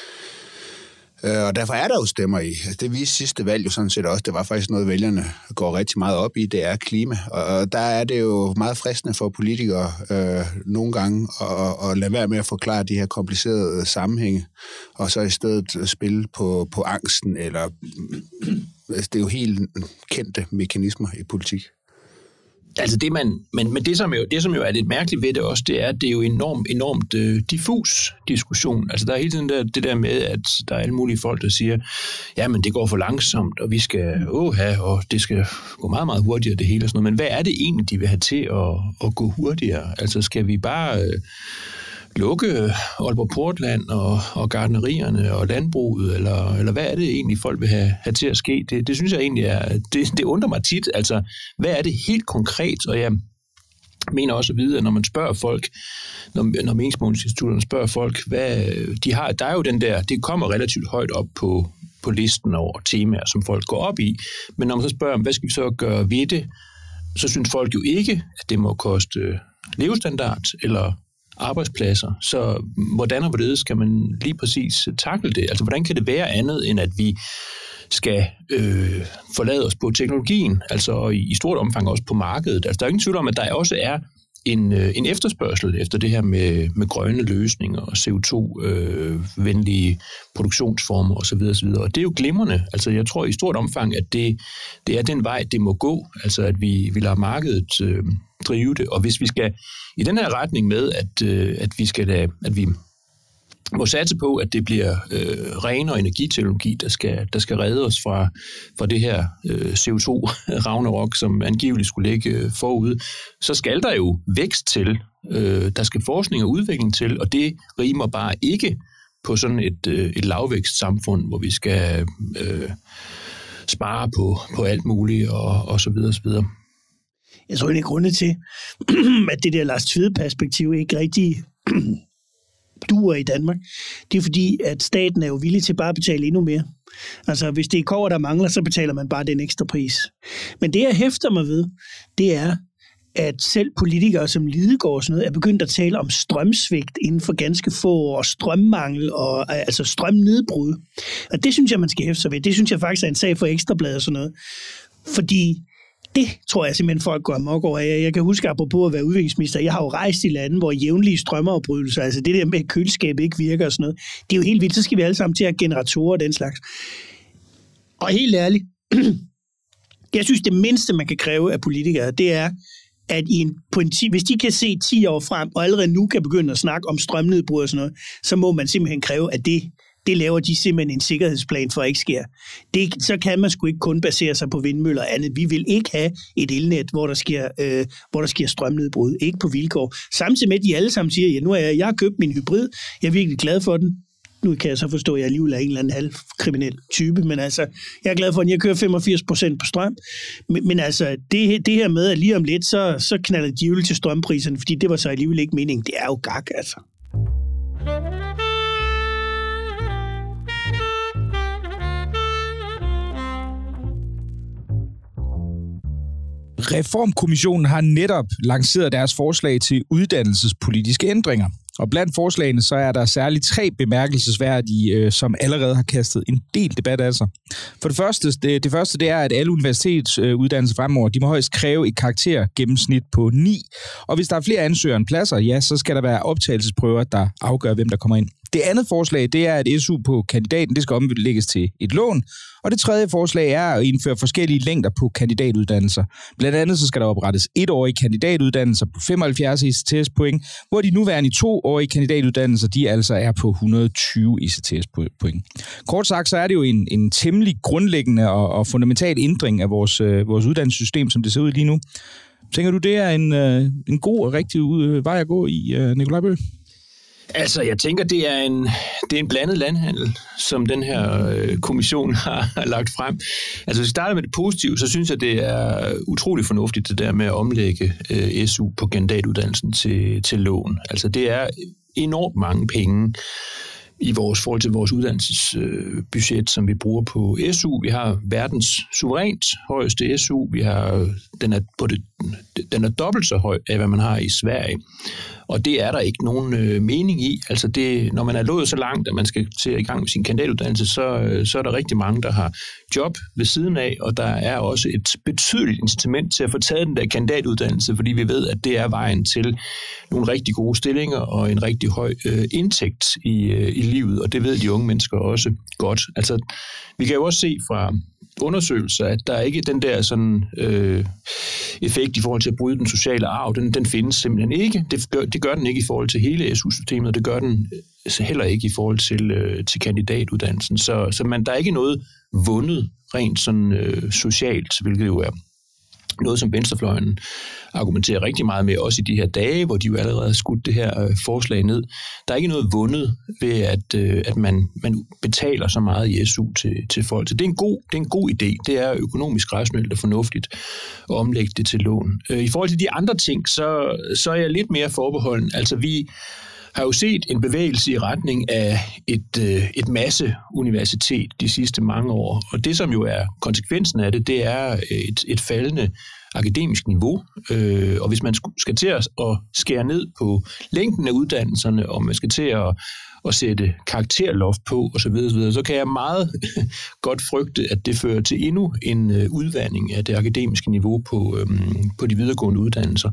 Og derfor er der jo stemmer i. Altså, det viste sidste valg jo sådan set også. Det var faktisk noget, vælgerne går rigtig meget op i. Det er klima. Og der er det jo meget fristende for politikere øh, nogle gange at, at lade være med at forklare de her komplicerede sammenhænge, og så i stedet spille på, på angsten. Eller, altså, det er jo helt kendte mekanismer i politik. Altså det, man, men, men det, som jo, det, som jo er lidt mærkeligt ved det også, det er, at det er jo enormt, enormt uh, diffus diskussion. Altså der er hele tiden der, det der med, at der er alle mulige folk, der siger, ja, men det går for langsomt, og vi skal åh have, og det skal gå meget, meget hurtigere, det hele og sådan noget. Men hvad er det egentlig, de vil have til at, at gå hurtigere? Altså skal vi bare uh, lukke Aalborg Portland og, og gartnerierne og landbruget, eller, eller hvad er det egentlig, folk vil have, have til at ske? Det, det synes jeg egentlig er, det, det undrer mig tit, altså hvad er det helt konkret? Og jeg mener også at vide, at når man spørger folk, når, når meningsmålingsinstitutterne spørger folk, hvad de har, der er jo den der, det kommer relativt højt op på, på listen over temaer, som folk går op i, men når man så spørger, hvad skal vi så gøre ved det, så synes folk jo ikke, at det må koste levestandard, eller arbejdspladser. Så hvordan og hvorledes skal man lige præcis takle det? Altså, hvordan kan det være andet, end at vi skal øh, forlade os på teknologien, altså i, i stort omfang også på markedet? Altså, der er ingen tvivl om, at der også er en, øh, en efterspørgsel efter det her med, med grønne løsninger og C O to-venlige øh, produktionsformer osv. osv. Og det er jo glimrende. Altså, jeg tror i stort omfang, at det, det er den vej, det må gå. Altså, at vi, vi lader markedet øh, drive det. Og hvis vi skal i den her retning med, at, øh, at vi skal da, at vi må satse på, at det bliver øh, renere energiteknologi, der skal, der skal redde os fra, fra det her øh, C O to-ragnarok, som angiveligt skulle ligge øh, forud, så skal der jo vækst til. Øh, der skal forskning og udvikling til, og det rimer bare ikke på sådan et, øh, et lavvækstsamfund, hvor vi skal øh, spare på, på alt muligt og, og så videre og så videre. Jeg tror, en af grunde til, at det der Lars Tvede-perspektiv ikke rigtig duer i Danmark, det er fordi, at staten er jo villig til bare at betale endnu mere. Altså, hvis det er kobber, der mangler, så betaler man bare den ekstra pris. Men det, jeg hæfter mig ved, det er, at selv politikere som Lidegaard og sådan noget, er begyndt at tale om strømsvigt inden for ganske få år, og strømmangel, og altså strømnedbrud. Og det synes jeg, man skal hæfte sig ved. Det synes jeg faktisk er en sag for Ekstrabladet og sådan noget. Fordi Det tror jeg simpelthen folk går amok over. Jeg, jeg kan huske, apropos at være udviklingsminister, jeg har jo rejst i lande, hvor jævnlige strømafbrydelser, altså det der med, at køleskab ikke virker og sådan noget, det er jo helt vildt. Så skal vi alle sammen til at have generatorer og den slags. Og helt ærligt, jeg synes, det mindste, man kan kræve af politikere, det er, at i en, på en ti, hvis de kan se ti år frem, og allerede nu kan begynde at snakke om strømnedbrud og sådan noget, så må man simpelthen kræve, at det, det laver de simpelthen en sikkerhedsplan for, at ikke sker. Det, så kan man sgu ikke kun basere sig på vindmøller og andet. Vi vil ikke have et elnet, hvor der sker, øh, hvor der sker strømnedbrud. Ikke på vilkår. Samtidig med, at de alle sammen siger, ja, nu er jeg, jeg har købt min hybrid, jeg er virkelig glad for den. Nu kan jeg så forstå, at jeg alligevel er en eller anden halvkriminel type, men altså, jeg er glad for, at jeg kører femogfirs procent på strøm. Men, men altså, det, det her med, at lige om lidt, så, så knalder djævel til strømpriserne, fordi det var så alligevel ikke meningen. Det er jo gak, altså. Reformkommissionen har netop lanceret deres forslag til uddannelsespolitiske ændringer. Og blandt forslagene så er der særligt tre bemærkelsesværdige, øh, som allerede har kastet en del debat af sig. For det første, det, det første det er, at alle universitetsuddannelser fremover, de må højst kræve et karaktergennemsnit på ni. Og hvis der er flere ansøgere end pladser, ja, så skal der være optagelsesprøver, der afgør, hvem der kommer ind. Det andet forslag, det er, at S U på kandidaten, det skal omlægges til et lån. Og det tredje forslag er at indføre forskellige længder på kandidatuddannelser. Blandt andet så skal der oprettes etårige kandidatuddannelser på femoghalvfjerds I C T S-point, hvor de nuværende toårige kandidatuddannelser, de altså er på et hundrede og tyve I C T S-point. Kort sagt, så er det jo en, en temmelig grundlæggende og, og fundamental ændring af vores, øh, vores uddannelsessystem, som det ser ud lige nu. Tænker du, det er en, øh, en god og rigtig øh, vej at gå i, øh, Nikolaj Bøhl? Altså, jeg tænker, det er en, det er en blandet landhandel, som den her øh, kommission har, har lagt frem. Altså, hvis vi starter med det positive, så synes jeg, det er utrolig fornuftigt, det der med at omlægge øh, S U på kandidatuddannelsen til, til lån. Altså, det er enormt mange penge i vores forhold til vores uddannelsesbudget, øh, som vi bruger på S U. Vi har verdens suverænt højeste S U. Vi har, den, er på det, den er dobbelt så høj af, hvad man har i Sverige. Og det er der ikke nogen øh, mening i. Altså det, når man er nået så langt, at man skal til at i gang med sin kandidatuddannelse, så, øh, så er der rigtig mange, der har job ved siden af, og der er også et betydeligt incitament til at få taget den der kandidatuddannelse, fordi vi ved, at det er vejen til nogle rigtig gode stillinger og en rigtig høj øh, indtægt i, øh, i livet, og det ved de unge mennesker også godt. Altså, vi kan jo også se fra undersøgelser, at der er ikke den der sådan øh, effekt i forhold til at bryde den sociale arv, den, den findes simpelthen ikke. Det gør, det gør den ikke i forhold til hele S U-systemet, og det gør den heller ikke i forhold til, øh, til kandidatuddannelsen. Så, så man, der er ikke noget vundet rent sådan øh, socialt, hvilket jo er noget, som venstrefløjen argumenterer rigtig meget med, også i de her dage, hvor de jo allerede har skudt det her øh, forslag ned. Der er ikke noget vundet ved, at, øh, at man, man betaler så meget i S U til, til folk. Så det er, en god, det er en god idé. Det er økonomisk rationelt og fornuftigt at omlægge det til lån. Øh, I forhold til de andre ting, så, så er jeg lidt mere forbeholden. Altså, vi har jo set en bevægelse i retning af et, øh, et masseuniversitet de sidste mange år. Og det, som jo er konsekvensen af det, det er et, et faldende akademisk niveau. Øh, og hvis man skal til at skære ned på længden af uddannelserne, og man skal til at at sætte karakterloft på osv., så, så kan jeg meget godt frygte, at det fører til endnu en øh, udvanding af det akademiske niveau på, øhm, på de videregående uddannelser.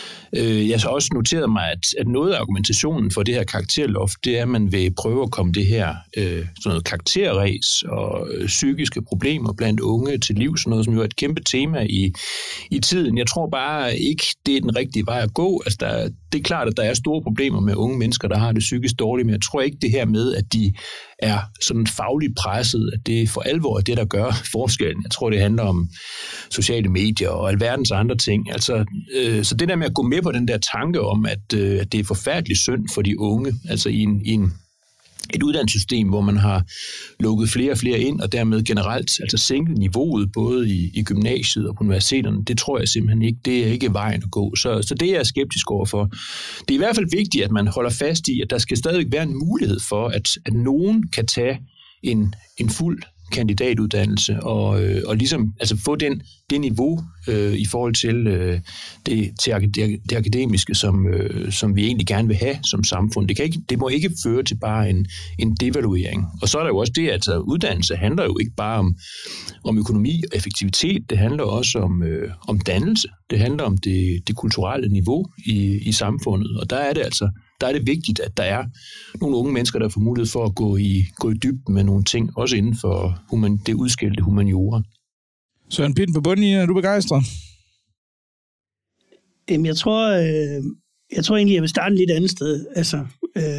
Øh, jeg har også noteret mig, at, at noget af argumentationen for det her karakterloft, det er, at man vil prøve at komme det her øh, sådan noget karakterræs og øh, psykiske problemer blandt unge til liv, sådan noget, som jo er et kæmpe tema i, i tiden. Jeg tror bare ikke, det er den rigtige vej at gå. Altså, der, det er klart, at der er store problemer med unge mennesker, der har det psykisk dårligt, men jeg tror ikke det her med, at de er sådan fagligt presset, at det for alvor er det, der gør forskellen. Jeg tror, det handler om sociale medier og alverdens andre ting. Altså, øh, så det der med at gå med på den der tanke om, at, øh, at det er forfærdeligt synd for de unge, altså i en, i en et uddannelsessystem, hvor man har lukket flere og flere ind, og dermed generelt altså sænket niveauet, både i, i gymnasiet og på universiteterne, det tror jeg simpelthen ikke, det er ikke vejen at gå. Så, så det er jeg skeptisk overfor. Det er i hvert fald vigtigt, at man holder fast i, at der skal stadig være en mulighed for, at, at nogen kan tage en, en fuld kandidatuddannelse, og, øh, og ligesom altså få den, det niveau øh, i forhold til, øh, det, til det, det akademiske, som, øh, som vi egentlig gerne vil have som samfund. Det, kan ikke, det må ikke føre til bare en, en devaluering. Og så er der jo også det, at altså, uddannelse handler jo ikke bare om, om økonomi og effektivitet, det handler også om, øh, om dannelse. Det handler om det, det kulturelle niveau i, i samfundet, og der er det altså der er det vigtigt, at der er nogle unge mennesker, der får mulighed for at gå i, gå i dybden med nogle ting, også inden for human, det udskilte humaniora. Søren Pind på bunden, er du begejstret? Jamen, jeg tror, øh, jeg tror egentlig, jeg vil starte et lidt andet sted. Altså, øh,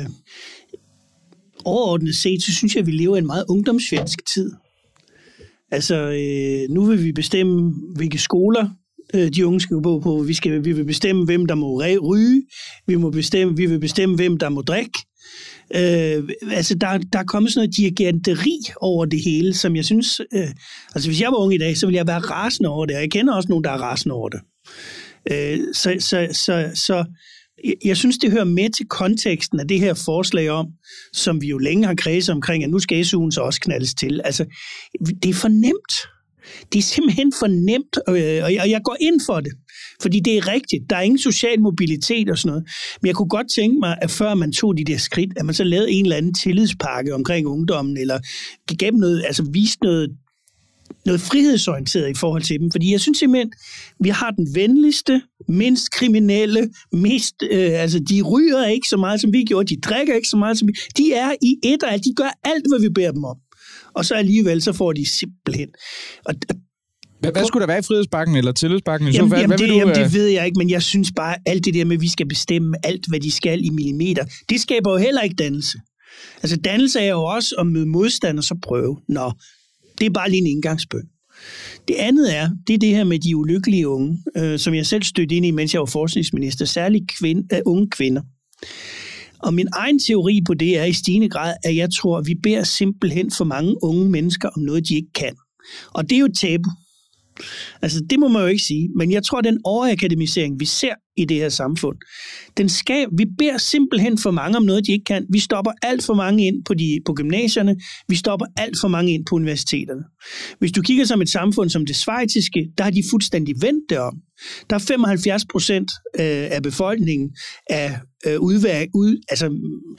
overordnet set, så synes jeg, at vi lever i en meget ungdomsfjendsk tid. Altså, øh, nu vil vi bestemme, hvilke skoler de unge skal gå på. Vi, skal, vi vil bestemme, hvem der må ryge. Vi, må bestemme, vi vil bestemme, hvem der må drikke. Øh, altså, der, der er kommet sådan noget dirigenteri over det hele, som jeg synes... Øh, altså, hvis jeg var ung i dag, så ville jeg være rasende over det, og jeg kender også nogen, der er rasende over det. Øh, så, så, så, så jeg synes, det hører med til konteksten af det her forslag om, som vi jo længe har kredset omkring, at nu skal S U'en så også knaldes til. Altså, det er for nemt. Det er simpelthen for nemt, og jeg går ind for det, fordi det er rigtigt. Der er ingen social mobilitet og sådan noget. Men jeg kunne godt tænke mig, at før man tog de der skridt, at man så lavede en eller anden tillidspakke omkring ungdommen, eller gav dem noget, altså viste noget, noget frihedsorienteret i forhold til dem. Fordi jeg synes simpelthen, vi har den venligste, mindst kriminelle, mest, øh, altså de ryger ikke så meget, som vi gjorde, de drikker ikke så meget, som vi. De er i et og alt, de gør alt, hvad vi beder dem om. Og så alligevel, så får de simpelthen... Og, hvad, hvad skulle der være i frihedsbakken eller tillidsbakken? Jamen, hvad, jamen, hvad det, du, jamen det ved jeg ikke, men jeg synes bare, at alt det der med, at vi skal bestemme alt, hvad de skal i millimeter, det skaber jo heller ikke dannelse. Altså, dannelse er jo også at møde modstand og så prøve. Nå, det er bare lige en indgangsbøn. Det andet er, det er det her med de ulykkelige unge, øh, som jeg selv stødte ind i, mens jeg var forskningsminister, særligt kvinde, øh, unge kvinder. Og min egen teori på det er i stigende grad, at jeg tror, at vi beder simpelthen for mange unge mennesker om noget, de ikke kan. Og det er jo et tabu. Altså, det må man jo ikke sige. Men jeg tror, at den overakademisering, vi ser i det her samfund, den skal, vi beder simpelthen for mange om noget, de ikke kan. Vi stopper alt for mange ind på, de, på gymnasierne. Vi stopper alt for mange ind på universiteterne. Hvis du kigger som et samfund som det schweiziske, der har de fuldstændig vendt det om. Der er femoghalvfjerds procent af befolkningen af udværk, ud, altså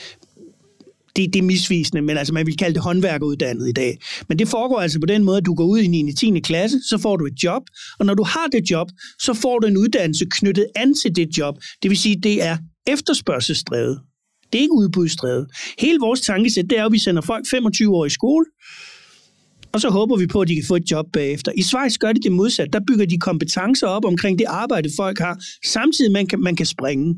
det, det er misvisende, men altså man vil kalde det håndværkeruddannet i dag. Men det foregår altså på den måde, at du går ud i niende og tiende klasse, så får du et job, og når du har det job, så får du en uddannelse knyttet an til det job. Det vil sige, at det er efterspørgselsdrevet. Det er ikke udbudsdrevet. Hele vores tankesæt, det er, at vi sender folk femogtyve år i skole, og så håber vi på, at de kan få et job bagefter. I Schweiz gør de det modsat. Der bygger de kompetencer op omkring det arbejde, folk har, samtidig man kan, man kan springe.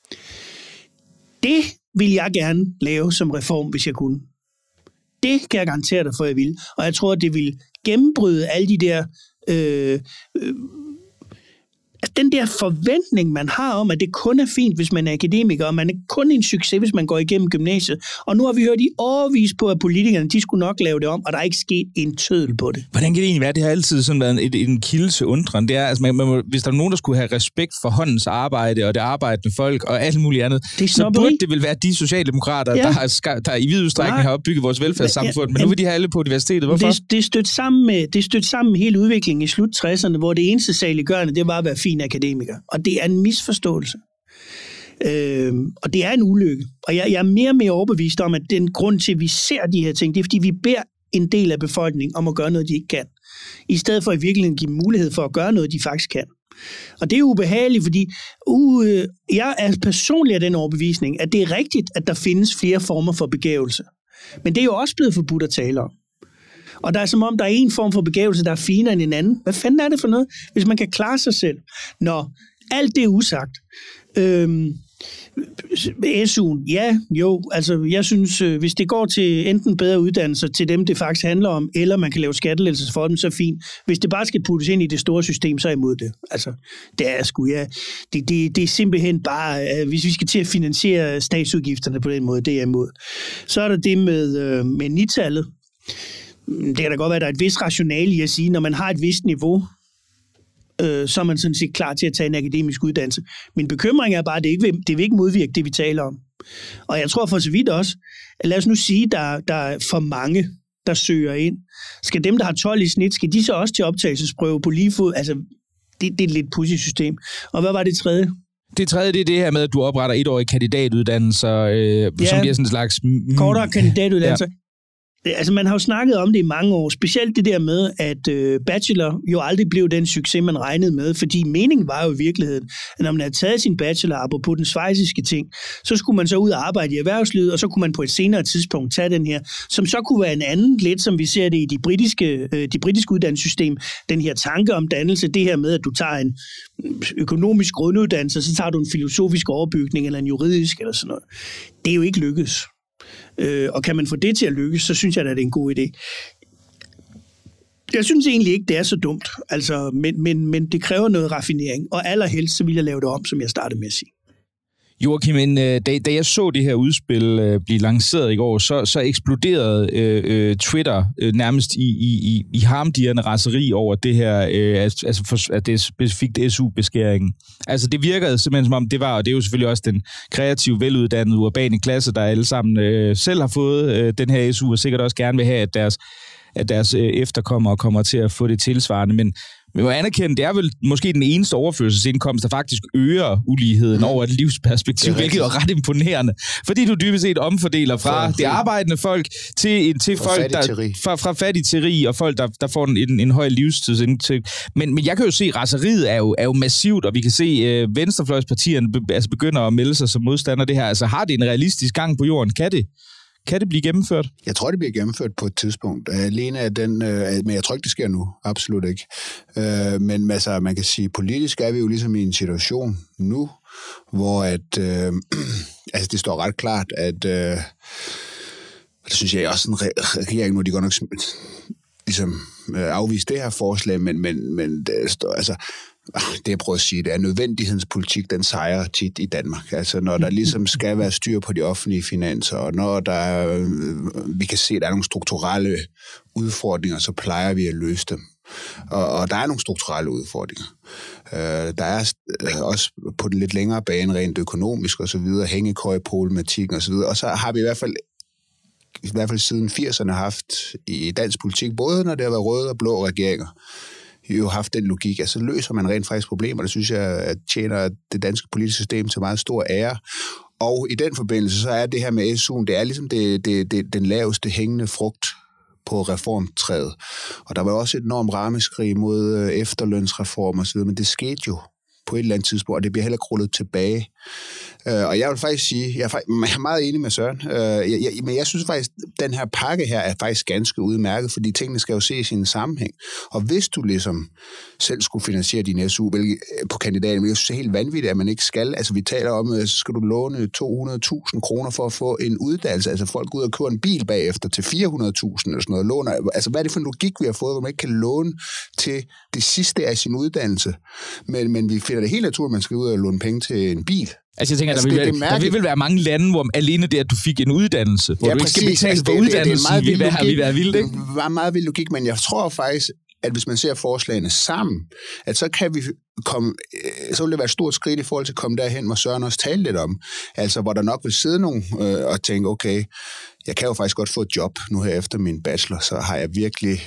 Det vil jeg gerne lave som reform, hvis jeg kunne. Det kan jeg garantere dig for, jeg vil. Og jeg tror, at det vil gennembryde alle de der... Øh, øh, den der forventning, man har om, at det kun er fint, hvis man er akademiker, og man er kun en succes, hvis man går igennem gymnasiet. Og nu har vi hørt i årevis på, at politikerne, de skulle nok lave det om, og der er ikke sket en tødel på det. Hvordan kan det egentlig være? Det har altid sådan været en, en kilde til undren. Det er, altså, man, man må, hvis der er nogen, der skulle have respekt for håndens arbejde, og det arbejdende folk, og alt muligt andet, så burde det vel være de socialdemokrater, ja. der, har, der i vid udstrækning har opbygget vores velfærdssamfund. Men, ja, men nu vil de have alle på universitetet. Hvorfor? Det, det er stødt sammen med, det er stødt sammen med hele udviklingen i slut tresserne, hvor det eneste saliggørende, det var at være fin akademiker. Og det er en misforståelse. Øh, og det er en ulykke. Og jeg, jeg er mere og mere overbevist om, at den grund til, at vi ser de her ting, det er, fordi vi beder en del af befolkningen om at gøre noget, de ikke kan. I stedet for i virkeligheden give mulighed for at gøre noget, de faktisk kan. Og det er ubehageligt, fordi uh, jeg er personligt af den overbevisning, at det er rigtigt, at der findes flere former for begævelse. Men det er jo også blevet forbudt at tale om. Og der er som om, der er en form for begævelse, der er finere end en anden. Hvad fanden er det for noget, hvis man kan klare sig selv? Nå, alt det er usagt. Øhm, S U'en, ja, jo, altså jeg synes, hvis det går til enten bedre uddannelser til dem, det faktisk handler om, eller man kan lave skattelettelser for dem, så fint. Hvis det bare skal puttes ind i det store system, så er jeg imod det. Altså, det er sgu, ja. Det, det, det er simpelthen bare, hvis vi skal til at finansiere statsudgifterne på den måde, det er jeg imod. Så er der det med, øh, med nitallet. Det kan da godt være, at der er et vist rationale i at sige, når man har et vist niveau, øh, så er man sådan set klar til at tage en akademisk uddannelse. Min bekymring er bare, at det ikke vil, det vil ikke modvirke det, vi taler om. Og jeg tror for så vidt også, at lad os nu sige, at der, der er for mange, der søger ind, skal dem, der har tolv i snit, skal de så også til optagelsesprøve på lige fod? Altså, det, det er et lidt pudsigt system. Og hvad var det tredje? Det tredje, det er det her med, at du opretter etårige kandidatuddannelser, øh, ja, som bliver sådan en slags... Mm, kortere kandidatuddannelser. Ja. Altså, man har jo snakket om det i mange år, specielt det der med, at øh, bachelor jo aldrig blev den succes, man regnede med, fordi meningen var jo i virkeligheden, at når man havde taget sin bachelor på den schweiziske ting, så skulle man så ud og arbejde i erhvervslivet, og så kunne man på et senere tidspunkt tage den her, som så kunne være en anden, lidt som vi ser det i de britiske, øh, de britiske uddannelsessystem, den her tanke om dannelse, det her med, at du tager en økonomisk grunduddannelse, så tager du en filosofisk overbygning, eller en juridisk, eller sådan noget. Det er jo ikke lykkedes. Øh, og kan man få det til at lykkes, så synes jeg, at det er en god idé. Jeg synes egentlig ikke, det er så dumt, altså, men, men, men det kræver noget raffinering, og allerhelst så vil jeg lave det om, som jeg startede med at sige. Joachim, da, da jeg så det her udspil øh, blive lanceret i går, så, så eksploderede øh, Twitter øh, nærmest i, i, i harmdirrende raseri over det her, øh, altså for, at det er specifikt S U-beskæringen. Altså det virkede simpelthen som om det var, og det er jo selvfølgelig også den kreative, veluddannede, urbane klasse, der alle sammen øh, selv har fået øh, den her S U, og sikkert også gerne vil have, at deres, at deres øh, efterkommere kommer til at få det tilsvarende, men vi må anerkende, det er vel måske den eneste overførselsindkomst, der faktisk øger uligheden mm. over et livsperspektiv, hvilket er ret imponerende. Fordi du dybest set omfordeler fra ja, det arbejdende folk til, til folk, der fra, fra fattig til rig, og folk, der, der får en, en, en høj livstidsindtægt. Men, men jeg kan jo se, at raseriet er jo, er jo massivt, og vi kan se, at uh, venstrefløjspartierne be, altså begynder at melde sig som modstander det her. Altså har det en realistisk gang på jorden? Kan det? Kan det blive gennemført? Jeg tror, det bliver gennemført på et tidspunkt. Alene af den, øh, men jeg tror ikke, det sker nu. Absolut ikke. Øh, men altså, man kan sige, politisk er vi jo ligesom i en situation nu, hvor at, øh, altså, det står ret klart, at øh, det synes jeg også, en regering nu, de går nok ligesom øh, afvise det her forslag, men, men, men det står, altså, det jeg prøver at sige, det er nødvendighedspolitik, den sejrer tit i Danmark. Altså når der ligesom skal være styr på de offentlige finanser, og når der, vi kan se, at der er nogle strukturelle udfordringer, så plejer vi at løse dem. Og, og der er nogle strukturelle udfordringer. Uh, der er uh, også på den lidt længere bane, rent økonomisk og så videre, hængekøjeproblematikken og så videre. Og så har vi i hvert fald i hvert fald siden firserne haft i dansk politik, både når det har været røde og blå regeringer, jo haft den logik, at så løser man rent faktisk problemer. Det synes jeg, at tjener det danske politiske system til meget stor ære. Og i den forbindelse, så er det her med S U'en, det er ligesom det, det, det, den laveste hængende frugt på reformtræet. Og der var også et enormt rammeskrig mod efterlønsreform og så videre, men det skete jo på et eller andet tidspunkt, og det bliver heller ikke rullet tilbage. Uh, og jeg vil faktisk sige, jeg er, faktisk, jeg er meget enig med Søren, uh, jeg, jeg, men jeg synes faktisk, at den her pakke her er faktisk ganske udmærket, fordi tingene skal jo ses i en sammenhæng. Og hvis du ligesom selv skulle finansiere din S U hvilket, på kandidaten, jeg synes det er helt vanvittigt, at man ikke skal. Altså vi taler om, så skal du låne to hundrede tusind kroner for at få en uddannelse. Altså folk går ud og køber en bil bagefter til fire hundrede tusind eller sådan noget. Låner. Altså hvad er det for en logik, vi har fået, hvor man ikke kan låne til det sidste af sin uddannelse? Men, men vi finder det helt naturligt, at man skal ud og låne penge til en bil. Altså jeg tænker, altså, der, vil, det, det der vil vel være mange lande, hvor alene det, at du fik en uddannelse, hvor ja, du ikke skal betale altså, for det, uddannelse, det, det, det vil, vil være vildt, ikke? Det var meget vild logik, men jeg tror faktisk, at hvis man ser forslagene sammen, at så kan vi komme, så vil det være et stort skridt i forhold til at komme derhen, hvor Søren også talte lidt om. Altså, hvor der nok vil sidde nogen øh, og tænke, okay, jeg kan jo faktisk godt få et job nu her efter min bachelor, så har jeg virkelig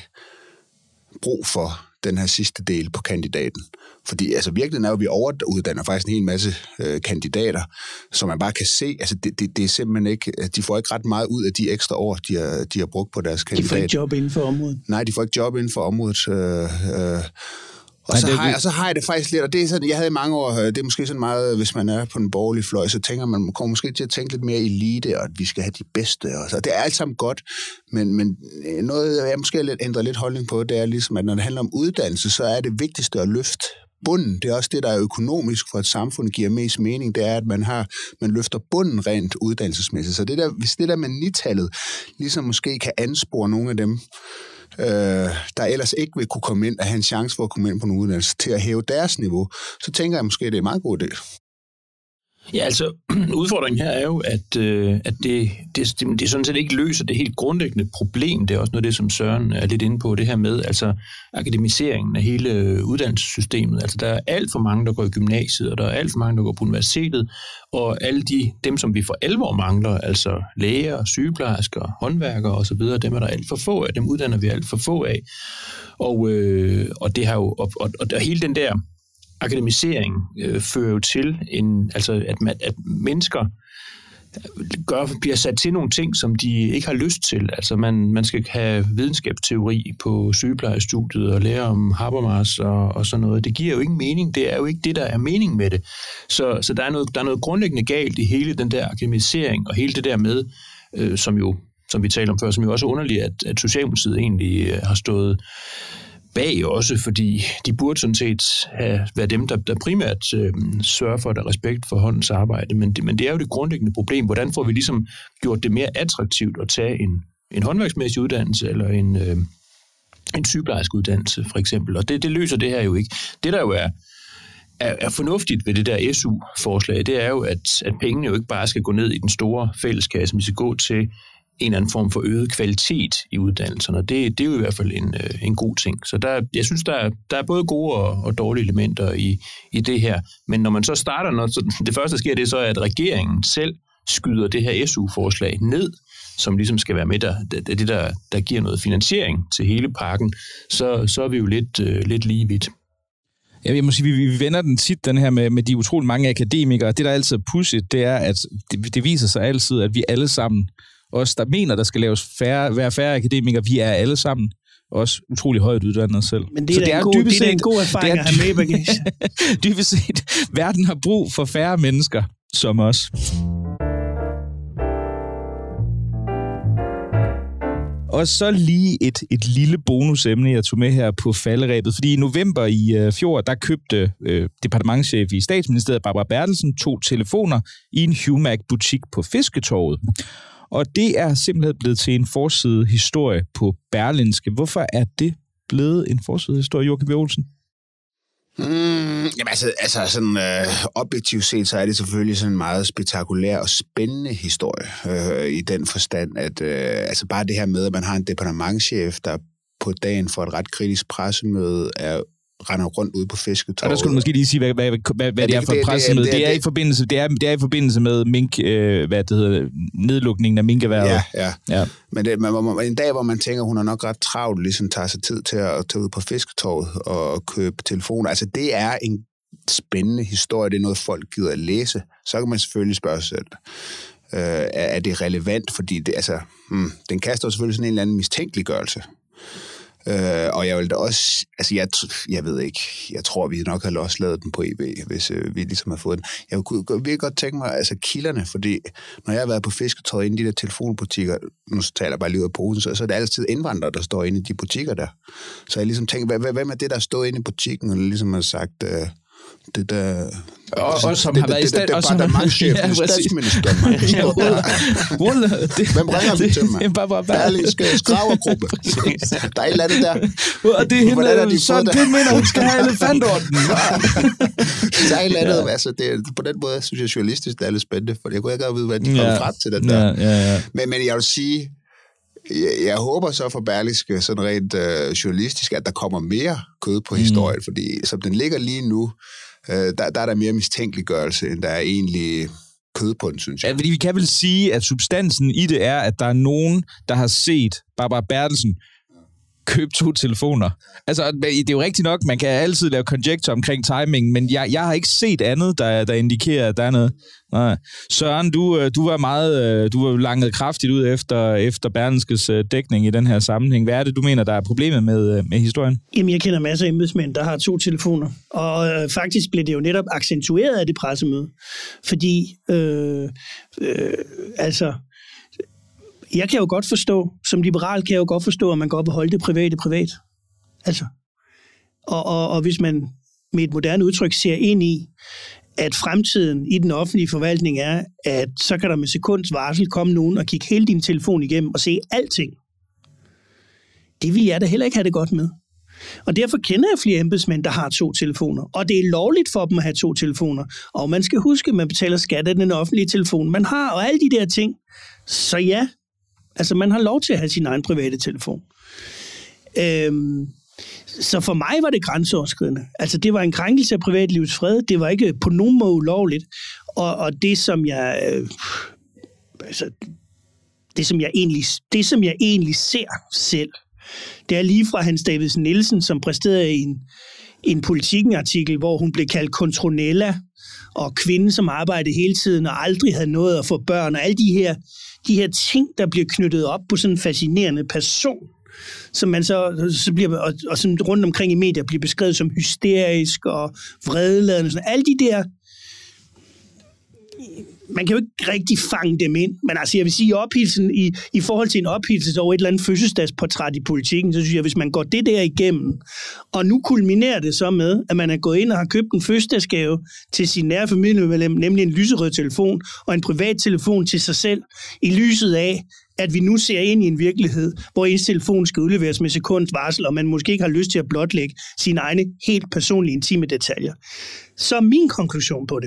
brug for den her sidste del på kandidaten. Fordi altså virkeligheden er jo, at vi overuddanner faktisk en hel masse øh, kandidater, som man bare kan se, altså det, det, det er simpelthen ikke, de får ikke ret meget ud af de ekstra år, de har, de har brugt på deres kandidat. De får ikke job inden for området? Nej, de får ikke job inden for området. Øh, øh, Og, så har, jeg, og så har jeg det faktisk lidt, og det er sådan, jeg havde i mange år, det er måske sådan meget, hvis man er på den borgerlige fløj, så tænker man, man kommer måske til at tænke lidt mere elite, og at vi skal have de bedste, og så. Det er alt sammen godt, men, men noget, jeg måske har ændret lidt holdning på, det er ligesom, at når det handler om uddannelse, så er det vigtigste at løfte bunden. Det er også det, der er økonomisk for et samfund giver mest mening, det er, at man har, man løfter bunden rent uddannelsesmæssigt. Så det der, hvis det der med nitallet, ligesom måske kan anspore nogle af dem, Øh, der ellers ikke vil kunne komme ind og have en chance for at komme ind på en uddannelse til at hæve deres niveau, så tænker jeg måske, det er en meget god idé. Ja, altså udfordringen her er jo, at, øh, at det, det, det sådan set ikke løser det helt grundlæggende problem. Det er også noget af det, som Søren er lidt inde på, det her med altså akademiseringen af hele uddannelsessystemet. Altså der er alt for mange, der går i gymnasiet, og der er alt for mange, der går på universitetet, og alle de, dem, som vi for alvor mangler, altså læger, sygeplejersker, håndværkere osv., dem er der alt for få af, dem uddanner vi alt for få af. Og, øh, og det har jo, og, og, og hele den der akademisering øh, fører jo til, en, altså at, man, at mennesker gør, bliver sat til nogle ting, som de ikke har lyst til. Altså man, man skal have videnskabsteori på sygeplejestudiet og lære om Habermas og, og sådan noget. Det giver jo ingen mening. Det er jo ikke det, der er mening med det. Så, så der, er noget, der er noget grundlæggende galt i hele den der akademisering og hele det der med, øh, som jo, som vi talte om før, som jo også er underligt, at, at Socialdemokratiet egentlig øh, har stået bag også, fordi de burde sådan set have været dem, der, der primært øh, sørger for, at der er respekt for håndens arbejde. Men det, men det er jo det grundlæggende problem. Hvordan får vi ligesom gjort det mere attraktivt at tage en, en håndværksmæssig uddannelse eller en, øh, en sygeplejersk uddannelse, for eksempel. Og det, det løser det her jo ikke. Det, der jo er, er, er fornuftigt ved det der S U-forslag, det er jo, at, at pengene jo ikke bare skal gå ned i den store fælleskasse, men vi skal gå til en eller anden form for øget kvalitet i uddannelserne. Det, det er jo i hvert fald en, en god ting. Så der, jeg synes, der er, der er både gode og, og dårlige elementer i, i det her. Men når man så starter, når så det første, der sker, det er så, at regeringen selv skyder det her S U-forslag ned, som ligesom skal være med, der, det, det der, der giver noget finansiering til hele pakken, så, så er vi jo lidt, øh, lidt lige vidt. Ja, jeg må sige, vi, vi vender den tit, den her med, med de utroligt mange akademikere. Det, der er altid pudsigt, det er, at det, det viser sig altid, at vi alle sammen, os der mener, der skal laves færre, være færre akademikere, vi er alle sammen også utrolig højt uddannet selv. Men det er, det er, en, god, det er set, en god erfaring at have med i bagagen. Dybest set, verden har brug for færre mennesker som os. Og så lige et, et lille bonusemne, jeg tog med her på falderæbet, fordi i november i øh, fjor, der købte øh, departementschef i Statsministeriet Barbara Bertelsen to telefoner i en Humac-butik på Fisketorvet. Og det er simpelthen blevet til en forside historie på Berlingske. Hvorfor er det blevet en forside historie, Joachim B. Olsen? Mm, jamen altså, altså sådan øh, objektivt set, så er det selvfølgelig sådan en meget spektakulær og spændende historie øh, i den forstand, at øh, altså bare det her med, at man har en departementschef, der på dagen for et ret kritisk pressemøde er render rundt ude på Fisketorvet. Og der skulle du måske lige sige, hvad, hvad, hvad, hvad ja, det er for et pressemøde. Det, det, det, det, er i forbindelse, det er, det er i forbindelse med mink, øh, hvad det hedder, nedlukningen af minkerhvervet. Ja, ja. ja. Men det, man, man, en dag, hvor man tænker, hun er nok ret travlt, ligesom tager sig tid til at tage ud på Fisketorvet og købe telefoner. Altså, det er en spændende historie. Det er noget, folk gider at læse. Så kan man selvfølgelig spørge sig selv, øh, er det relevant? Fordi det, altså, hmm, den kaster selvfølgelig sådan en eller anden mistænkeliggørelse. Øh, og jeg vil da også, altså jeg, jeg ved ikke, jeg tror, vi nok havde også lavet den på E B, hvis øh, vi ligesom har fået den. Jeg kunne virkelig godt tænke mig, altså kilderne, fordi når jeg har været på Fisketorvet inde i de der telefonbutikker, nu taler jeg bare lige ud af posen, så, så er det altid indvandrere, der står inde i de butikker der. Så jeg ligesom tænker, hvad, hvad med det, der står inde i butikken, og ligesom har sagt, øh, det der... Og, og som har været i stand... Det er departementschefen, statsministeren. Hvem bringer vi til mig? Berlingske Skravergruppe. Der er et eller andet der. Og det er hende, så det mener, hun skal have elefantorden. Der er et eller andet, altså det, på den måde synes jeg journalistisk, det er lidt spændende, for jeg kunne ikke vide, hvad de kommer frem til den der. Men, men jeg vil sige, jeg, jeg håber så for Berlingske, sådan rent øh, journalistisk, at der kommer mere kød på historien, mm. fordi som den ligger lige nu, øh, der, der er der mere mistænkeliggørelse, end der er egentlig kød på den, synes jeg. Ja, fordi vi kan vel sige, at substansen i det er, at der er nogen, der har set Barbara Bertelsen købe to telefoner. Altså, det er jo rigtigt nok, man kan altid lave conjecture omkring timingen, men jeg, jeg har ikke set andet, der, der indikerer, at der er noget. Nej. Søren, du, du var meget, du var langet kraftigt ud efter, efter Berlingskes dækning i den her sammenhæng. Hvad er det, du mener, der er problemet med, med historien? Jamen, jeg kender masser af embedsmænd, der har to telefoner, og øh, faktisk blev det jo netop accentueret af det pressemøde, fordi, øh, øh, altså, jeg kan jo godt forstå, som liberal kan jeg jo godt forstå, at man godt vil holde det private privat. Altså. Og, og, og hvis man med et moderne udtryk ser ind i, at fremtiden i den offentlige forvaltning er, at så kan der med sekunds varsel komme nogen og kigge hele din telefon igennem og se alting. Det vil jeg da heller ikke have det godt med. Og derfor kender jeg flere embedsmænd, der har to telefoner. Og det er lovligt for dem at have to telefoner. Og man skal huske, at man betaler skat af den offentlige telefon, man har, og alle de der ting. Så ja, altså man har lov til at have sin egen private telefon. Øhm, så for mig var det grænseoverskridende. Altså det var en krænkelse af privatlivets fred. Det var ikke på nogen måde ulovligt. Og, og det, som jeg... Øh, altså, det, som jeg egentlig, det, som jeg egentlig ser selv, det er lige fra Hans Davidsen Nielsen, som præsterede en, en Politiken-artikel, hvor hun blev kaldt kontronella, og kvinde, som arbejdede hele tiden og aldrig havde noget at få børn, og alle de her, de her ting, der bliver knyttet op på sådan en fascinerende person, som man så, så bliver, og, og sådan rundt omkring i medier bliver beskrevet som hysterisk og vredeladende. Sådan. Alle de der, man kan jo ikke rigtig fange dem ind, men altså jeg vil sige, ophilsen i, i forhold til en ophilselse over et eller andet fødselsdagsportræt i Politiken, så synes jeg, hvis man går det der igennem, og nu kulminerer det så med, at man er gået ind og har købt en fødselsdagsgave til sin nære familiemedlem, nemlig en lyserød telefon og en privat telefon til sig selv, i lyset af, at vi nu ser ind i en virkelighed, hvor ens telefon skal udleveres med sekunds varsel, og man måske ikke har lyst til at blotlægge sine egne helt personlige intime detaljer. Så min konklusion på det,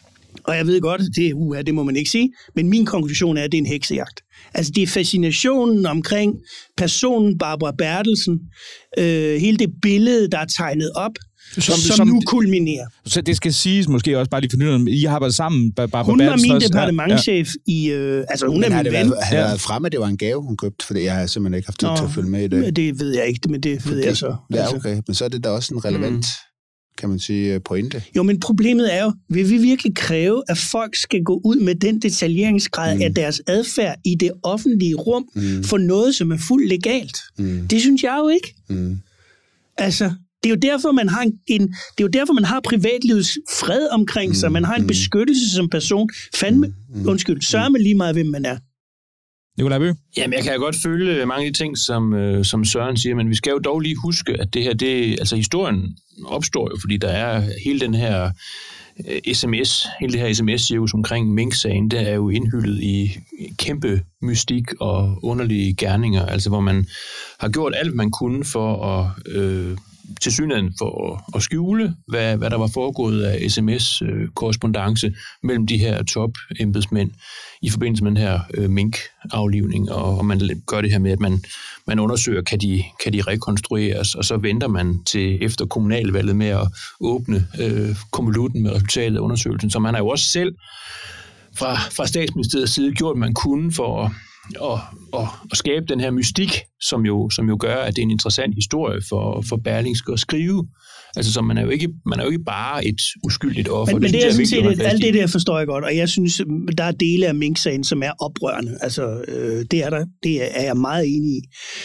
og jeg ved godt, det er uha, det må man ikke sige, men min konklusion er, at det er en heksejagt. Altså det er fascinationen omkring personen Barbara Bertelsen, øh, hele det billede, der er tegnet op, som, som, som nu kulminerer. Så det skal siges måske også bare lige for nyheden, I har været sammen, Barbara Hun var min også, departementschef ja. i, øh, altså hun men er min ven. Været, har det været fremme, at det var en gave, hun købte, for jeg har simpelthen ikke haft tid til at følge med i det. Det ved jeg ikke, men det ved okay. jeg så. Ja, okay, men så er det da også en relevant... Mm. kan man sige, pointe. Jo, men problemet er jo, vil vi virkelig kræve, at folk skal gå ud med den detaljeringsgrad mm. af deres adfærd i det offentlige rum mm. for noget, som er fuldt legalt? Mm. Det synes jeg jo ikke. Mm. Altså, det er jo derfor, man har en, en det er jo derfor, man har privatlivets fred omkring mm. sig. Man har en beskyttelse som person. Fandme, mm. undskyld, sørme lige meget, hvem man er. Nikolaj Bø? Jamen, jeg kan godt følge mange af de ting, som, øh, som Søren siger, men vi skal jo dog lige huske, at det her, det, altså historien opstår jo, fordi der er hele den her øh, sms, hele det her sms-cirkus omkring Mink-sagen, det er jo indhyldet i kæmpe mystik og underlige gerninger, altså hvor man har gjort alt, man kunne for at... Øh, tilsyneladende for at, at skjule, hvad, hvad der var foregået af sms-korrespondance mellem de her top-embedsmænd i forbindelse med den her øh, mink-aflivning, og, og man gør det her med, at man, man undersøger, kan de, kan de rekonstrueres, og så venter man til efter kommunalvalget med at åbne øh, konvolutten med resultatet af undersøgelsen. Så man har jo også selv fra, fra statsministeriets side gjort, man kunne for at Og, og, og skabe den her mystik, som jo, som jo gør, at det er en interessant historie for, for Berlingske at skrive. Altså, så man er jo ikke, man er jo ikke bare et uskyldigt offer. Men, men det, det er sådan set, alt det der forstår jeg godt, og jeg synes, der er dele af Mink-sagen, som er oprørende. Altså, øh, det er der, det er jeg meget enig i.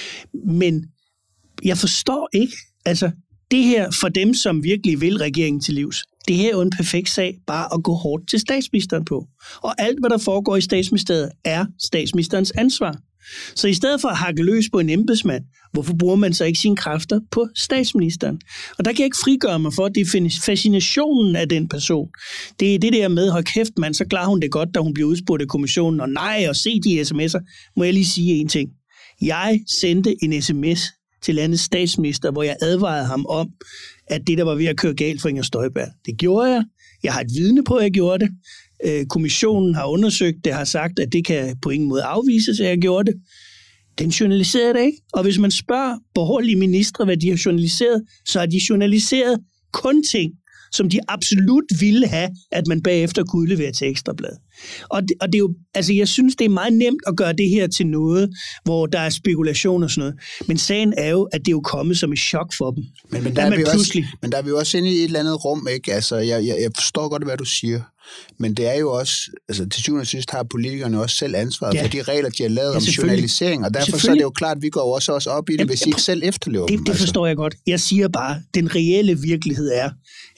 Men jeg forstår ikke, altså, det her for dem, som virkelig vil regeringen til livs, det her er jo en perfekt sag, bare at gå hårdt til statsministeren på. Og alt, hvad der foregår i statsministeriet, er statsministerens ansvar. Så i stedet for at hakke løs på en embedsmand, hvorfor bruger man så ikke sine kræfter på statsministeren? Og der kan jeg ikke frigøre mig for, at det er fascinationen af den person. Det er det der med, hold kæft mand, så klarer hun det godt, da hun bliver udspurgt af kommissionen, og nej, og se de sms'er. Må jeg lige sige en ting. Jeg sendte en sms til landets statsminister, hvor jeg advarede ham om, at det, der var ved at køre galt for Inger Støjberg. Det gjorde jeg. Jeg har et vidne på, at jeg gjorde det. Øh, kommissionen har undersøgt det, har sagt, at det kan på ingen måde afvises, at jeg gjorde det. Den journaliserede det ikke. Og hvis man spørger borgerlige ministre, hvad de har journaliseret, så har de journaliseret kun ting, som de absolut ville have, at man bagefter kunne udlevere til Ekstrabladet. Og det, og det er jo, altså jeg synes, det er meget nemt at gøre det her til noget, hvor der er spekulation og sådan noget. Men sagen er jo, at det er jo kommet som et chok for dem. Men, men, der, er vi pludselig... også, men der er vi jo også inde i et eller andet rum, ikke? Altså, jeg, jeg, jeg forstår godt, hvad du siger. Men det er jo også, altså til syvende og sidst har politikerne også selv ansvaret ja. for de regler, de har lavet ja, om journalisering, og derfor så er det jo klart, at vi går også, også op i det, hvis I ikke selv efterlever det, dem. Det forstår altså. jeg godt. Jeg siger bare, at den reelle virkelighed er,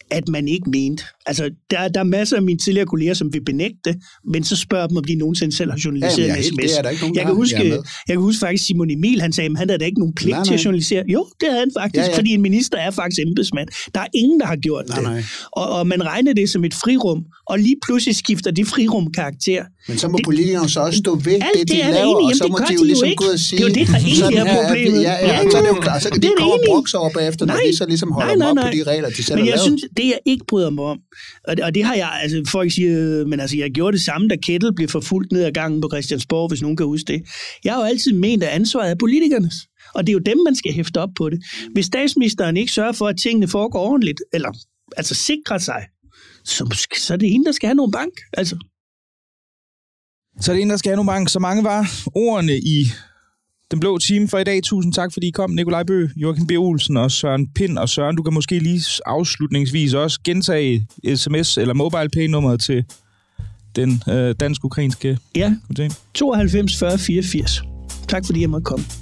at man ikke mente. Altså, der, der er masser af mine tidligere kolleger, som vil benægte, men så spørger dem, om de nogensinde selv har journaliseret ja, en sms. Det er der ikke nogen, jeg, kan huske, jeg, jeg kan huske faktisk, Simon Emil, han sagde, at han havde da ikke nogen pligt nej, nej. til at journalisere. Jo, det havde han faktisk, ja, ja. fordi en minister er faktisk embedsmand. Der er ingen, der har gjort nej, det. Nej. Og, og man regner det som et frirum, og lige pludselig skifter det frirum karakter. Men så må det, politikerne så også stå ved alt det, de det laver, enige, og så må de jo ligesom gå ud og sige... Det er jo det, der egentlig er problemet. Ja, ja, ja, så er det jo klart. Så kan de komme og brokse over bagefter, når de så ligesom holder dem op på de regler, de selv har lavet. Men jeg synes, det jeg ikke bryder mig om, og det, og det har jeg, altså folk siger, men altså jeg gjorde det samme, da Kettel blev forfulgt ned ad gangen på Christiansborg, hvis nogen kan huske det. Jeg har jo altid ment, at ansvaret er politikernes. Og det er jo dem, man skal hæfte op på det. Hvis statsministeren ikke sørger for, at tingene foregår ordentligt, eller altså sikrer sig, så, så er det en, der skal have nogle bank. Altså. Så er det en, der skal have nogle bank. Så mange var ordene i Den Blå Time for i dag. Tusind tak, fordi I kom. Nikolaj Bø, Joachim B. Olsen og Søren Pind. Og Søren, du kan måske lige afslutningsvis også gentage sms eller MobilePay-nummeret til den øh, dansk-ukrainske ja, komité. tooghalvfems fyrre fireogfirs. Tak fordi jeg måtte komme.